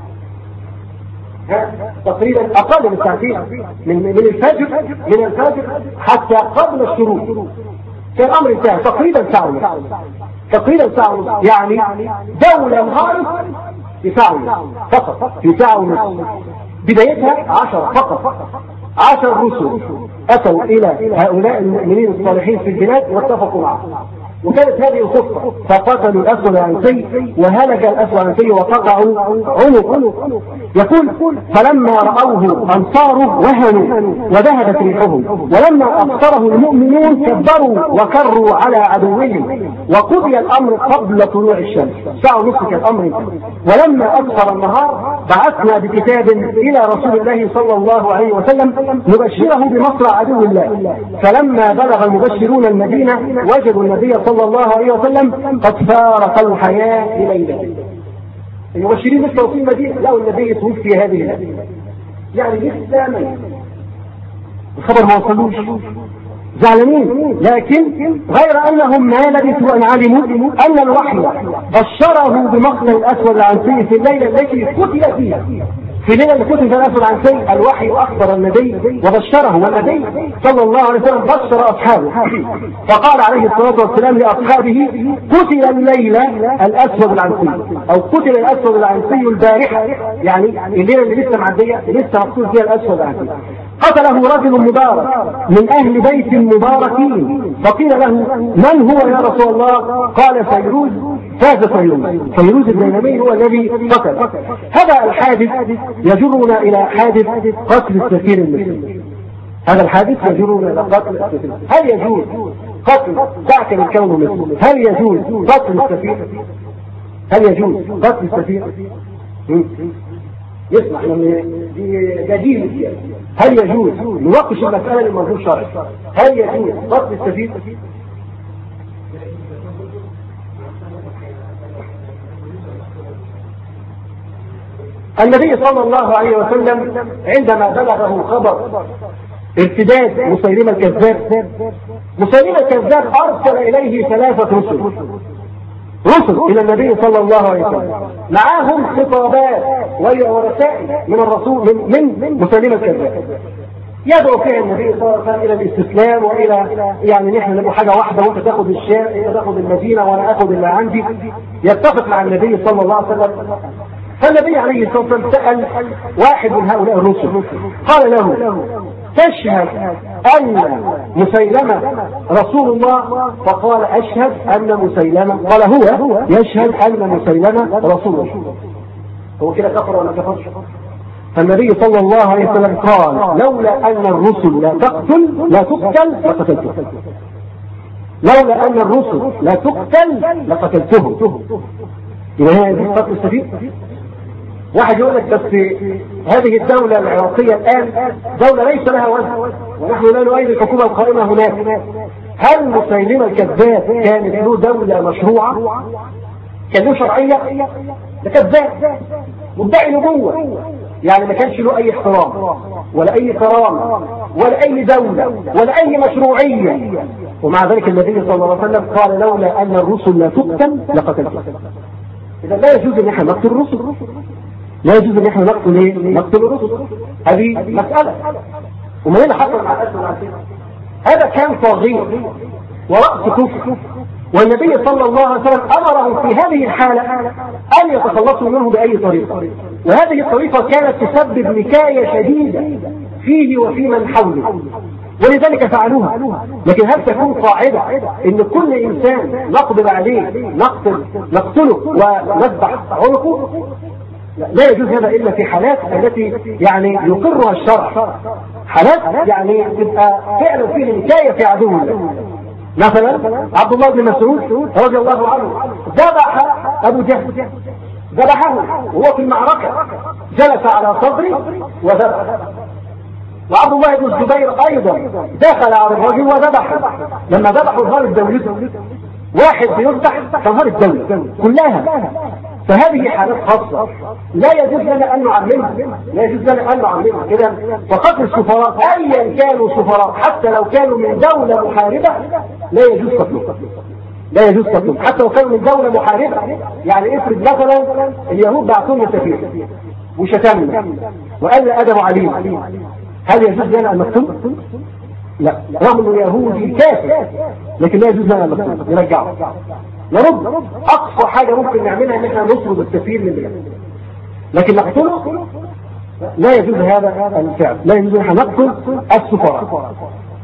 تقريبا أقل من ساعتين من من الفجر من الفجر حتى قبل الشروق كان الأمر انتهى تقريبا ساعة ونص تقريبا ساعة ونص. يعني دولة انهارت في ساعة ونص فقط، في ساعة ونص. بدايتها عشرة فقط، عشر رسل أتوا إلى هؤلاء المؤمنين الصالحين في البلاد واتفقوا معهم، وكانت هذه الخطة. فقتلوا الأسود العنسي وهلك الأسود العنسي وقطعوا عنقه. يقول فلما رأوه أنصاره وهنوا وذهبت ريحهم، ولما أبصره المؤمنون كبروا وكروا على عدوهم، وقضي الأمر قبل طلوع الشمس. ساعة ونصف كان الأمر انتهى. ولما أبصر النهار بعثنا بكتاب إلى رسول الله صلى الله عليه وسلم نبشره بمصرع عدو الله. فلما بلغ المبشرون المدينة وجدوا النبي صلى الله عليه وسلم قد فارق الحياة ليلة. المبشرين لسه في المدينة لقوا النبي توفي هذه الليلة، يعني لسه ميت، الخبر ما وصلوش، زعلانين. لكن غير أنهم ما لبثوا أن علموا أن الوحي بشره بمقتل الأسود العنسي في الليلة التي قتل فيها. في الليلة اللي قتل فيها الأسود العنسي الوحي أخبر النبي وبشره، والنبي صلى الله عليه وسلم بشر أصحابه فقال عليه الصلاة والسلام لأصحابه قتل الليلة الأسود العنسي، أو قتل الأسود العنسي البارحة، يعني الليلة اللي لسه معدية لسه مقتول فيها الأسود العنسي. قتله رجل مبارك من أهل بيت مباركين، فقيل له من هو يا رسول الله؟ قال فيروز. فاز فيروز فيروز الديلمي هو الذي قتل. هذا الحادث يجرنا إلى حادث قتل السفير المصري. هذا الحادث يجرنا إلى قتل السفير. هل يجوز قتل دعك من كونه مصري؟ هل يجوز قتل السفير؟ هل يجوز قتل السفير؟ يسمح لما جديد. هل يجوز نناقش المسألة للمنظور الشرعي؟ هل يجوز قتل السفير؟ النبي صلى الله عليه وسلم عندما بلغه خبر ارتداد مسيلمة الكذاب، مسيلمة الكذاب أرسل إليه ثلاثة رسل رسل إلى النبي صلى الله عليه وسلم، معاهم خطابات ورسائل من الرسول من من مسيلمة الكذاب يدعو فيها النبي صلى الله عليه وسلم إلى الاستسلام وإلى يعني نحن نبقى حاجة واحدة، وانت تاخد الشام وانت تاخد المدينة وانا اخد اللي عندي. يتفق مع النبي صلى الله عليه وسلم. فالنبي عليه الصلاة والسلام سأل واحد من هؤلاء الرسل قال له تشهد أن مسيلمة رسول الله؟ فقال أشهد أن مسيلمة. قال هو يشهد أن مسيلمة رسول الله. هو كده كفر ولا كفرش؟ فالنبي صلى الله عليه وسلم قال لولا أن الرسل لا تقتل لا تقتل لقتلتهم، لولا أن الرسل لا تقتل لقتلتهم. يبقى هي دي قتل السفيه. واحد يقول لك بس هذه الدولة العراقية الآن دولة ليس لها وزن ونحن لا نؤيد الحكومة القائمة هناك. هل مسيلمة الكذاب كانت له دولة مشروعة؟ كان له شرعية؟ ده كذاب مدعي نبوة، يعني ما كانش له أي احترام ولا أي كرامة ولا أي دولة ولا أي مشروعية، ومع ذلك النبي صلى الله عليه وسلم قال لولا أن الرسل لا تقتل لقتلتهم. إذا لا يجوز أن احنا نقتل الرسل، لا يجوز أن احنا نقتل ايه؟ نقتل الرسل. هذه مسألة. ومن هنا حصل مع الأسر هذا كان طاغية ورأس كفر، والنبي صلى الله عليه وسلم أمرهم في هذه الحالة أن يتخلصوا منه بأي طريقة، وهذه الطريقة كانت تسبب نكاية شديدة فيه وفي من حوله، ولذلك فعلوها. لكن هل تكون قاعدة ان كل انسان نقبض عليه نقتل نقتله ونذبح عنقه؟ لا يجوز هذا الا في حالات التي يعني يقرها الشرع، حالات يعني تبقى فعلا فيه نكاية في عدو الله. مثلا عبد الله بن مسعود رضي الله عنه ذبح ابو جهل، ذبحه وهو في المعركة، جلس على صدره وذبح. وعبد الله بن الزبير ايضا دخل على الرجل وذبحه، لما ذبحوا ظهرت دولته، واحد بيذبح فظهرت الدولة كلها. فهذه حالات خاصة لا يجوز لنا ان نعممها، لا يجوز لنا ان نعممها كده. وقتل السفراء ايا كانوا سفراء حتى لو كانوا من دولة محاربة لا يجوز قتلهم، لا يجوز قتلهم حتى لو كانوا من دولة محاربة. يعني افرض مثلا اليهود بعثوا لنا سفير وشتمنا وقال ادب علينا، هل يجوز لنا ان نقتله؟ لا، رغم انه يهودي كافر لكن لا يجوز لنا ان نقتله، نرجعه نرد. اقصى حاجه ممكن نعملها ان احنا نطرد السفير من البلاد، لكن نقتله لا يجوز هذا الفعل، لا يجوز ان احنا نقتل السفراء.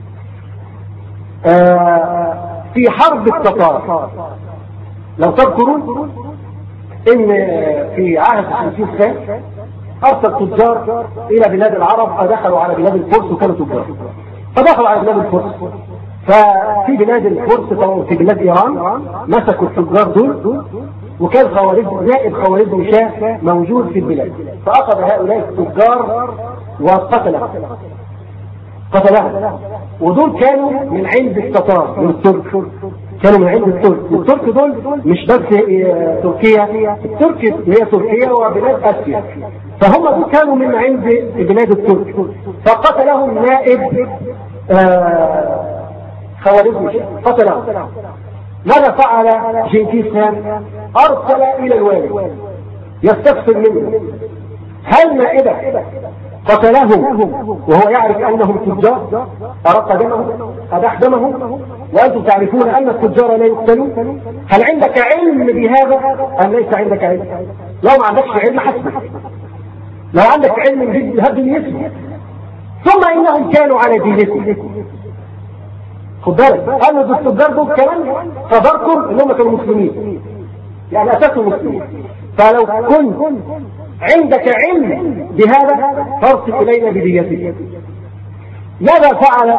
آه في حرب التتار لو تذكرون ان في عهد الشيخ خان ارسل تجار الى بلاد العرب، فدخلوا على بلاد الفرس وكانوا تجار، فدخلوا على بلاد الفرس. ففي بلاد الفرس طبعا في بلاد ايران مسكوا التجار دول، وكان خوارزم نائب خوارزم شاه موجود في البلاد، فاخذ هؤلاء التجار وقتلهم قتلهم ودول كانوا من عند التتار، من الترك، كانوا من عند الترك. والترك دول مش بس تركيا، الترك هي تركيا وبلاد اسيا، فهم دول كانوا من عند بلاد الترك. فقتلهم نائب آه خوارزم قتلهم. ماذا فعل جنكيز خان؟ ارسل الى الوالي يستفسر منه هل نائبه قتلهم وهو يعرف انهم تجار، ارق دمهم، اباح دمهم، وانتم تعرفون ان التجار لا يقتلون؟ هل عندك علم بهذا ام ليس عندك علم؟ لو ما عندكش علم حسبك، لو عندك علم بهذا الاسم. ثم انهم كانوا على دينكم، خد بالك قالوا التجار دول كمان فذكروا انهم كانوا مسلمين، يعني اساسهم مسلمين. فلو كنت عندك علم بهذا فارسل الينا بديتك. ماذا فعل؟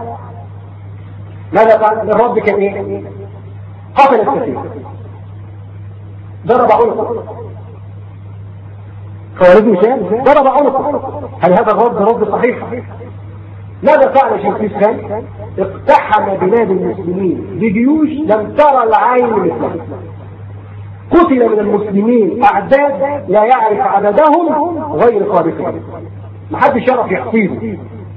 ماذا فعل؟ الرب كان ايه؟ قتل السفير، ضرب عنقه. خوارزم شاه ضرب عنقه. هل هذا الرد رد صحيح؟ ماذا فعل جنكيز خان؟ اقتحم بلاد المسلمين بجيوش لم ترى العين مثلها. قتل من المسلمين اعداد لا يعرف عددهم غير خالقهم، محدش يعرف يحصيهم.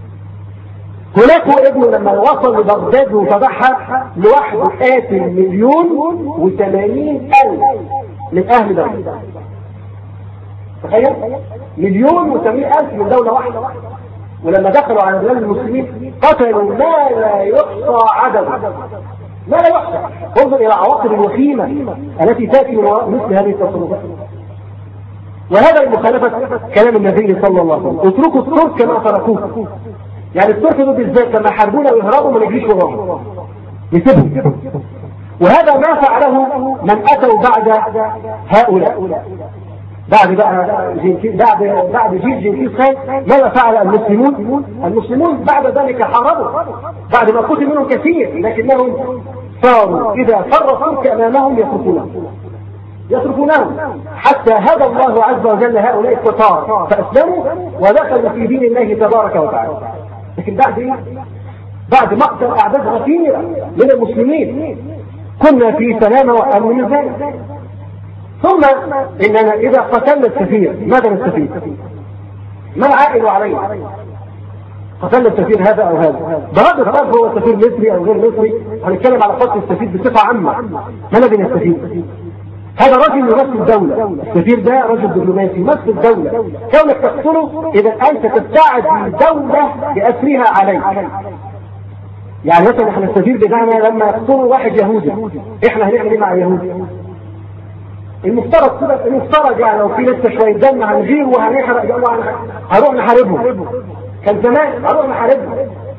هناك ابنه لما وصل لبغداد وفتحها لوحده قاتل مليون وثمانين الف من اهل بغداد. تخيل، مليون وثمانين الف من دولة واحدة. ولما دخلوا على بلاد المسلمين قتلوا ما لا يحصى عدده، ما لا يحصى. انظر الى العواقب الوخيمة التي تأتي من وراء مثل هذه التصرفات. وهذا المخالفة كلام النبي صلى الله عليه وسلم، اتركوا الترك كما تركوه. يعني الترك دول بالذات لما حاربونا ويهربوا ما نجريش وراهم، يسيبهم. وهذا ما فعله من اتوا بعد هؤلاء. بعد بقى جنكيز بعد بعد جيل جنكيز خان ماذا فعل المسلمون؟ المسلمون بعد ذلك حاربوا بعد ما قتل منهم كثير، لكنهم صاروا إذا فرطوا أمامهم يتركونهم يتركونهم حتى هدى الله عز وجل هؤلاء التتار فأسلموا ودخلوا في دين الله تبارك وتعالى. لكن بعد إيه؟ بعد مقتل أعداد غفيرة من المسلمين كنا في سلامة وأمن من ذلك. ثم إننا إذا قتلنا السفير ماذا نستفيد؟ ما العائد عليه؟ قتلنا السفير هذا أو هذا بغض النظر هو سفير مصري أو غير مصري، هنتكلم على قتل السفير بصفة عامة. ما الذي نستفيد؟ هذا رجل يمثل الدولة، السفير ده رجل دبلوماسي يمثل الدولة، كونك تقتله إذا أنت تبتعد الدولة بأسرها عليه. يعني مثلا احنا السفير بتاعنا لما يقتلوا واحد يهودي احنا هنعمل ايه مع اليهودي؟ المفترض كده المفترض يعني لو في لسه شويه دم هنغير وهنحرق هنروح نحاربهم. كان زمان هنروح نحاربهم.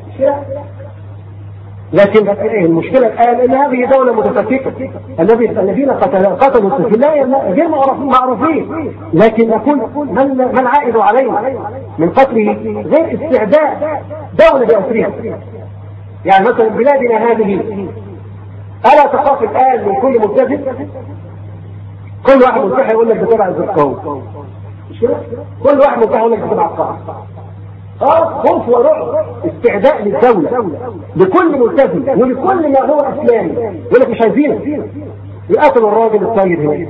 لكن المشكله الان ان هذه دوله متفككه، الذين قتلوا السفير لا غير معروفين، لكن نقول ما العائد علينا من قتله غير استعداء دوله باسرها. يعني مثلا بلادنا هذه الا تخاف الان من كل مبتدئ؟ كل واحد ملتحي يقول لك بتبع الزرقاوي، مش كده؟ كل واحد ملتحي يقول لك بتبع القاعده. اه خوف ورعب، استعداء للدوله لكل ملتزم ولكل ما هو اسلامي، يقول لك مش عايزينه يقاتل الراجل الطيب هنا.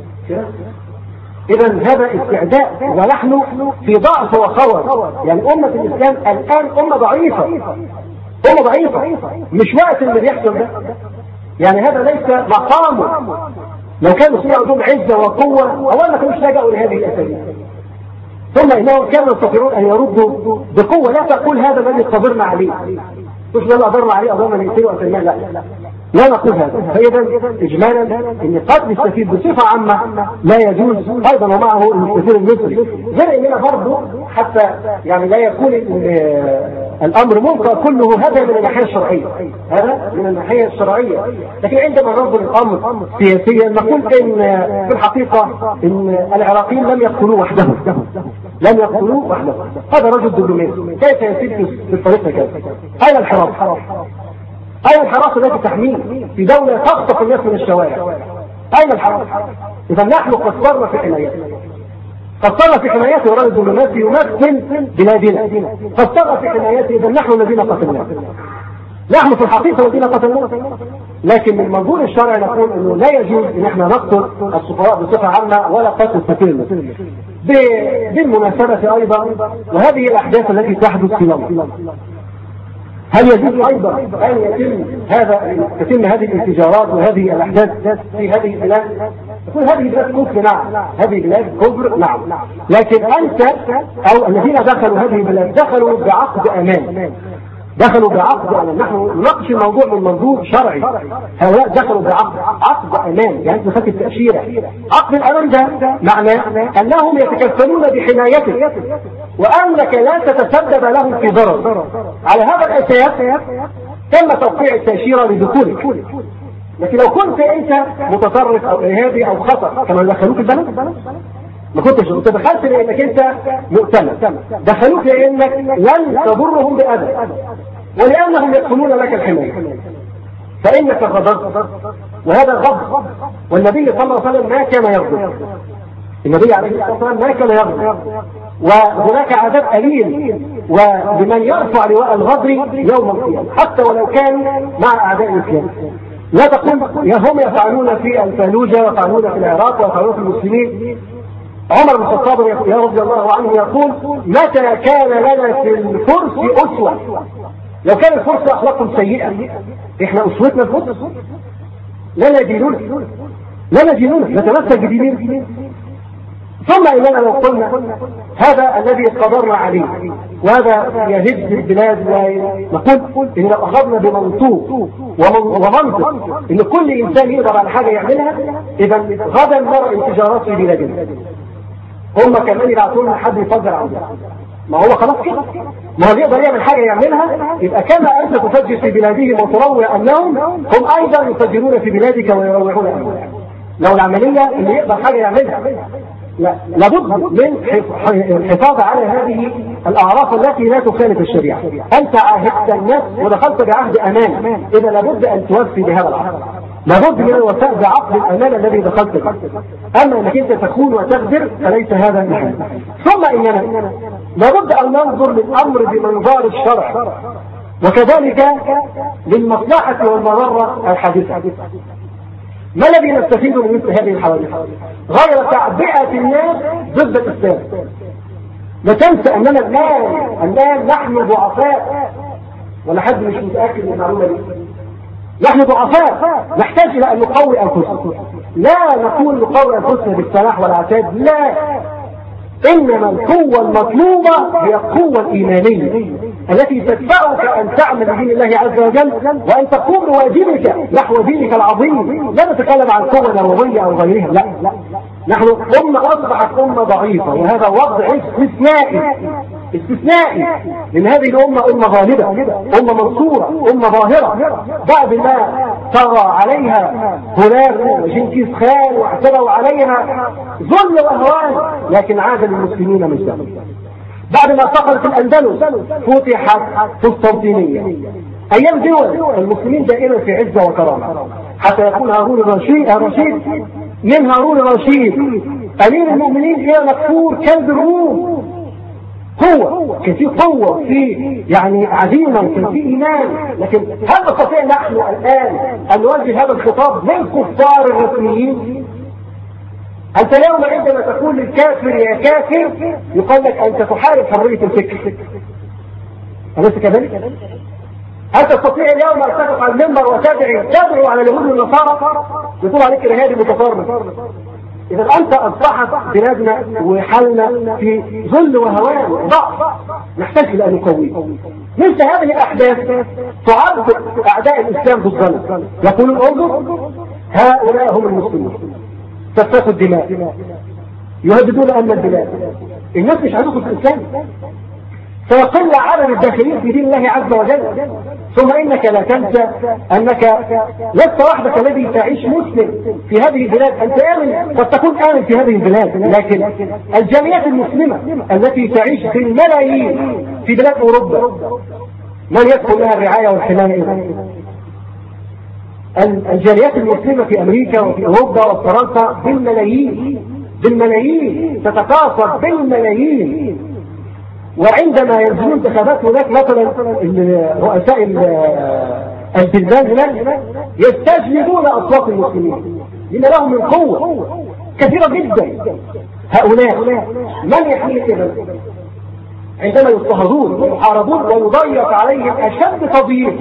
اذا هذا استعداء ونحن في ضعف وخور. يعني امه الاسلام الان امه ضعيفه، امه ضعيفه، مش وقت اللي بيحصل ده. يعني هذا ليس مقامه. لو كانوا المسلمين عندهم عزه وقوه اولا ما كانوش لجأوا لهذه الاساليب. ثم انهم كانوا يستطيعون ان يردوا بقوه. لا تقول هذا الذي قدرنا عليه، مش ده اللي قدرنا عليه اظن نقتله وقتلناه، لا لا نقول هذا. فاذا اجمالا ان قتل السفير بصفه عامه لا يجوز، ايضا ومعه السفير المصري، غير اننا برضه حتى يعني لا يكون الامر منكر كله هذا من الناحيه الشرعيه، هذا من الناحيه الشرعيه. لكن عندما ننظر الامر سياسيا نقول ان في الحقيقه ان العراقيين لم يقتلوه وحدهم، لم يقتلوه وحدهم. هذا رجل دبلوماسي كيف يسير في الطريق كذا؟ اين الحراسه؟ اين الحراسه التي تحميه في دوله تخطف الناس من الشوارع؟ اين الحراسه؟ اذا نحن قصرنا في حمايته، قصرنا في حمايته. ورجل دبلوماسي يمثل بلادنا، قصرنا في حمايته. اذا نحن الذين قتلناه، نحن في الحقيقه الذين قتلناه. لكن من منظور الشرع نقول انه لا يجوز ان احنا نقتل السفراء بصفه عامه ولا قتل السفير المصري. بالمناسبه ايضا وهذه الاحداث التي تحدث في لندن، هل يجوز ايضا ان يتم هذا تتم هذه الانفجارات وهذه الاحداث في هذه البلاد؟ تقول هذه بلاد كفر، نعم هذه بلاد كفر، نعم. لكن انت او الذين دخلوا هذه البلاد دخلوا بعقد امان، دخلوا بعقد امان. نحن نناقش الموضوع من منظور شرعي. هؤلاء دخلوا بعقد عقد امان، يعني انت خدت التاشيره. عقد الامان ده معناه انهم يتكفلون بحمايتك وانك لا تتسبب لهم في ضرر. على هذا الاساس تم توقيع التاشيره لدخولك. لكن لو كنت انت متطرف او ارهابي او خطر كما دخلوك البلد، ما كنتش انت دخلت لانك انت مؤتمن، دخلوك لانك لن تضرهم باذى ولانهم يدخلون لك الحمايه، فانك غضبت وهذا غضب. والنبي صلى الله عليه وسلم ما كان يغضب، النبي عليه الصلاه والسلام ما كان يغضب. وهناك عذاب أليم وبمن يرفع لواء الغدر يوم القيامة حتى ولو كان مع أعداء الإسلام. لا تقول هم يفعلون في الفلوجة ويفعلون في العراق ويفعلون في المسلمين. عمر بن الخطاب يا رضي الله عنه يقول متى كان لنا في الفرس أسوة؟ لو كان الفرس أخلاقهم سيئة إحنا أسوتنا الفرس؟ لا ندينون لا ندينون نتمسك بدينين. ثم إننا لو قلنا هذا الذي قدرنا عليه وهذا يهز البلاد، ونقول إن لو أخذنا بمنطوق ومنطق إن كل إنسان يقدر على حاجة يعملها، إذا غدا نرى انفجارات في بلادنا. هم كمان يبعثوا لنا حد يفجر عندنا، ما هو خلاص كده، ما هو يقدر يعمل حاجة يعملها. يبقى كما أنت تفجر في بلادهم وتروع أنهم، هم أيضا يفجرون في بلادك ويروعون أنهم. لو العملية اللي يقدر حاجة يعملها لا، لابد من الحفاظ على هذه الأعراف التي لا تخالف الشريعة. أنت عاهدت الناس ودخلت بعهد أمان، إذا لابد أن توفي بهذا العهد، لابد من الوفاء بعقد الأمان الذي دخلت به. أما أنك أنت تكون وتغدر فليس هذا نحن. ثم إننا لابد أن ننظر للأمر بمنظار الشرع، وكذلك للمصلحة والمضرة الحادثة. ما الذي نستفيد من مثل هذه الحوادث غير تعبئة الناس ضد الإسلام؟ لا تنسى أننا الآن الآن نحن ضعفاء، ولا حد مش متأكد من المعلومة دي؟ نحن ضعفاء، نحتاج إلى أن نقوي أنفسنا. لا نقول نقوي أنفسنا بالسلاح والعتاد، لا، إنما القوة المطلوبة هي القوة الإيمانية التي تدفعك أن تعمل بدين الله عز وجل وأن تقوم بواجبك نحو دينك العظيم. لا نتكلم عن قوة نووية أو غيرها، لا لا، نحن أمة أصبحت أمة ضعيفة، وهذا وضع استثنائي استثنائي من هذه الأمة، أمة غالبة، أمة منصورة، أمة ظاهرة، بعد ما طغى عليها هناك وجنكيز خان واعتدوا عليها ذل وأهوال، لكن عاد للمسلمين مجدا. بعد ما سقطت الأندلس فتحت قسطنطينية، أيام دول المسلمين دائما في عزة وكرامة، حتى يكون هارون الرشيد الرشيد من هارون الرشيد أمير المؤمنين إلى مكفور كلب الروم. قوة، كان في قوة في يعني عظيمة، كان في إيمان. لكن هل نستطيع نحن الآن أن نوجه هذا الخطاب للكفار الرسميين؟ أنت اليوم عندما تقول للكافر يا كافر يقول لك أنت تحارب حرية الفكر، أليس كذلك؟ هل تستطيع اليوم أن تقف على المنبر وتدعي تدعو على اليهود والنصارى يقول عليك إرهابي متطرف؟ إذا أنت أصبحت بلادنا وحالنا في ذل وهوان وضعف، نحتاج إلى أن نقويه. مثل هذه الأحداث تعد أعداء الإسلام ضدنا، يقولون انظر هؤلاء هم المسلمون، تسفك الدماء، يهددون أمن البلاد، الناس مش هتدخل في الإسلام، سيقل عدد الداخلين في دين الله عز وجل. ثم إنك لا تنسى أنك لست وحدك الذي تعيش مسلم في هذه البلاد، أنت آمن، قد تكون آمن في هذه البلاد، لكن الجاليات المسلمة التي تعيش في الملايين في بلاد أوروبا من يدخل لها الرعاية والحماية؟ الجاليات المسلمة في أمريكا وفي أوروبا وفرنسا بالملايين بالملايين تتكاثر بالملايين. وعندما ينزلون انتخابات هناك مثلا رؤساء البلدان هناك يستجلبون اصوات المسلمين لما لهم من قوه كثيره جدا. هؤلاء من يحميهم عندما يضطهدون ويحاربون ويضيق عليهم اشد تضييق؟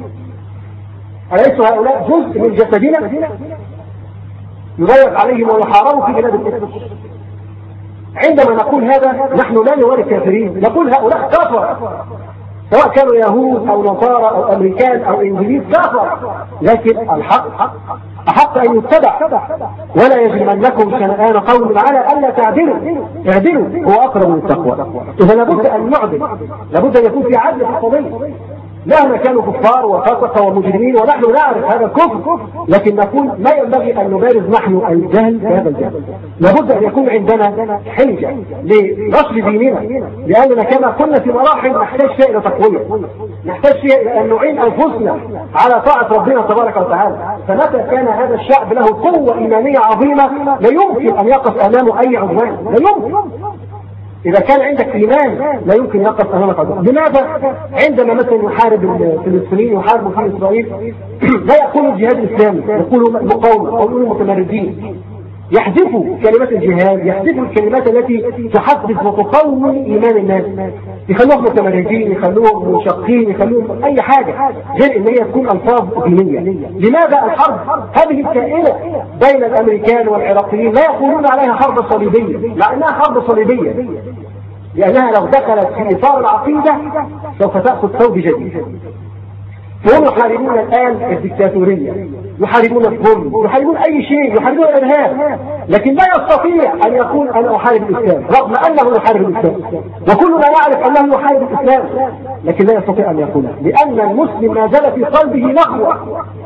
أليس هؤلاء جزء من جسدنا يضيق عليهم ويحاربوا في بلاد الكفر؟ عندما نقول هذا نحن لا نوالي الكافرين، نقول هؤلاء كفر، سواء كانوا يهود أو نصارى أو أمريكان أو إنجليز، كفر. لكن الحق أحق أن يتبع، ولا يجرمنكم شنآن قوم على ألا تعدلوا، اعدلوا هو أقرب للتقوى. إذا لابد أن نعدل، لابد أن يكون في عدل في القضية، مهما كانوا كفار وفسقة ومجرمين، ونحن نعرف هذا الكفر، لكن نقول ما ينبغي أن نبارز نحن الجهل بهذا الجهل. لابد أن يكون عندنا حجة لنشر ديننا، لأننا كما قلنا في مراحل نحتاج فيها إلى تقوية، نحتاج فيها إلى أن نعين أنفسنا على طاعة ربنا تبارك وتعالى. فمتى كان هذا الشعب له قوة إيمانية عظيمة لا يمكن أن يقف أمامه أي عدوان، لا يمكن. إذا كان عندك إيمان لا يمكن يقف أمامك عدوان. لماذا؟ عندما مثلا يحارب الفلسطينيين يحاربوا في إسرائيل لا يقولوا الجهاد الإسلامي، يقولوا مقاومة أو يقولوا متمردين، يحذفوا كلمات الجهاد، يحذفوا الكلمات التي تحفز وتقوي إيمان الناس، يخلوهم متمردين، يخلوهم منشقين، يخلوهم أي حاجة غير إن هي تكون ألفاظ دينية. لماذا الحرب هذه الكائنة بين الأمريكان والعراقيين لا يقولون عليها حرب صليبية، مع أنها حرب صليبية، لأنها لو دخلت في إطار العقيدة سوف تأخذ ثوب جديد. فهم يحاربون الآن الدكتاتورية، يحاربون الظلم، يحاربون أي شيء، يحاربون الإرهاب، لكن لا يستطيع أن يقول أنا أحارب الإسلام رغم أنه يحارب الإسلام، وكلنا يعرف أنه يحارب الإسلام، لكن لا يستطيع أن يقولها، لأن المسلم ما زال في قلبه نخوة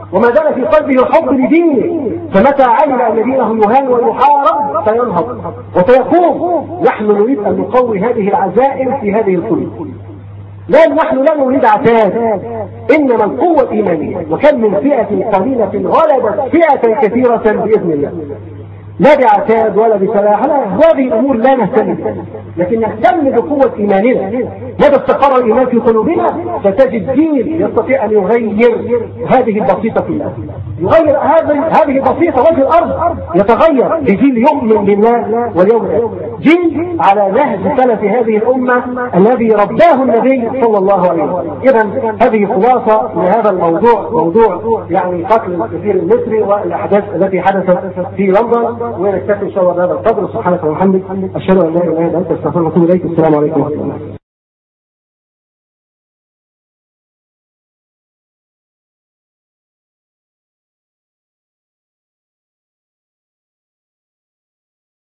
وما زال في قلبه الحب لدينه، فمتى علم ان دينه يهان ويحارب سينهض وسيقوم. نحن نريد ان نقوي هذه العزائم في هذه القلوب. لا نحن لا نريد عتاد، انما القوه الايمانيه. وكم من فئه قليله غلبت فئه كثيره باذن الله، لا بعتاد ولا بسلاح، لا، هذه الامور لا نهتم بها، لكن نهتم بقوه ايماننا. ماذا استقر الايمان في قلوبنا فتجد جيل يستطيع ان يغير هذه البسيطه كلها، يغير هذه هذه البسيطه وجه الارض، يتغير بجيل يؤمن بالله واليوم الاخر، جيل على نهج سلف هذه الامه الذي رباه النبي صلى الله عليه وسلم. اذا هذه خلاصه لهذا الموضوع، موضوع يعني قتل الكثير المصري والاحداث التي حدثت في لندن. ونكتفي ان شاء الله بهذا القدر. سبحانك وبحمدك، اشهد ان لا اله الا انت، استغفرك واتوب اليك. السلام عليكم ورحمه الله.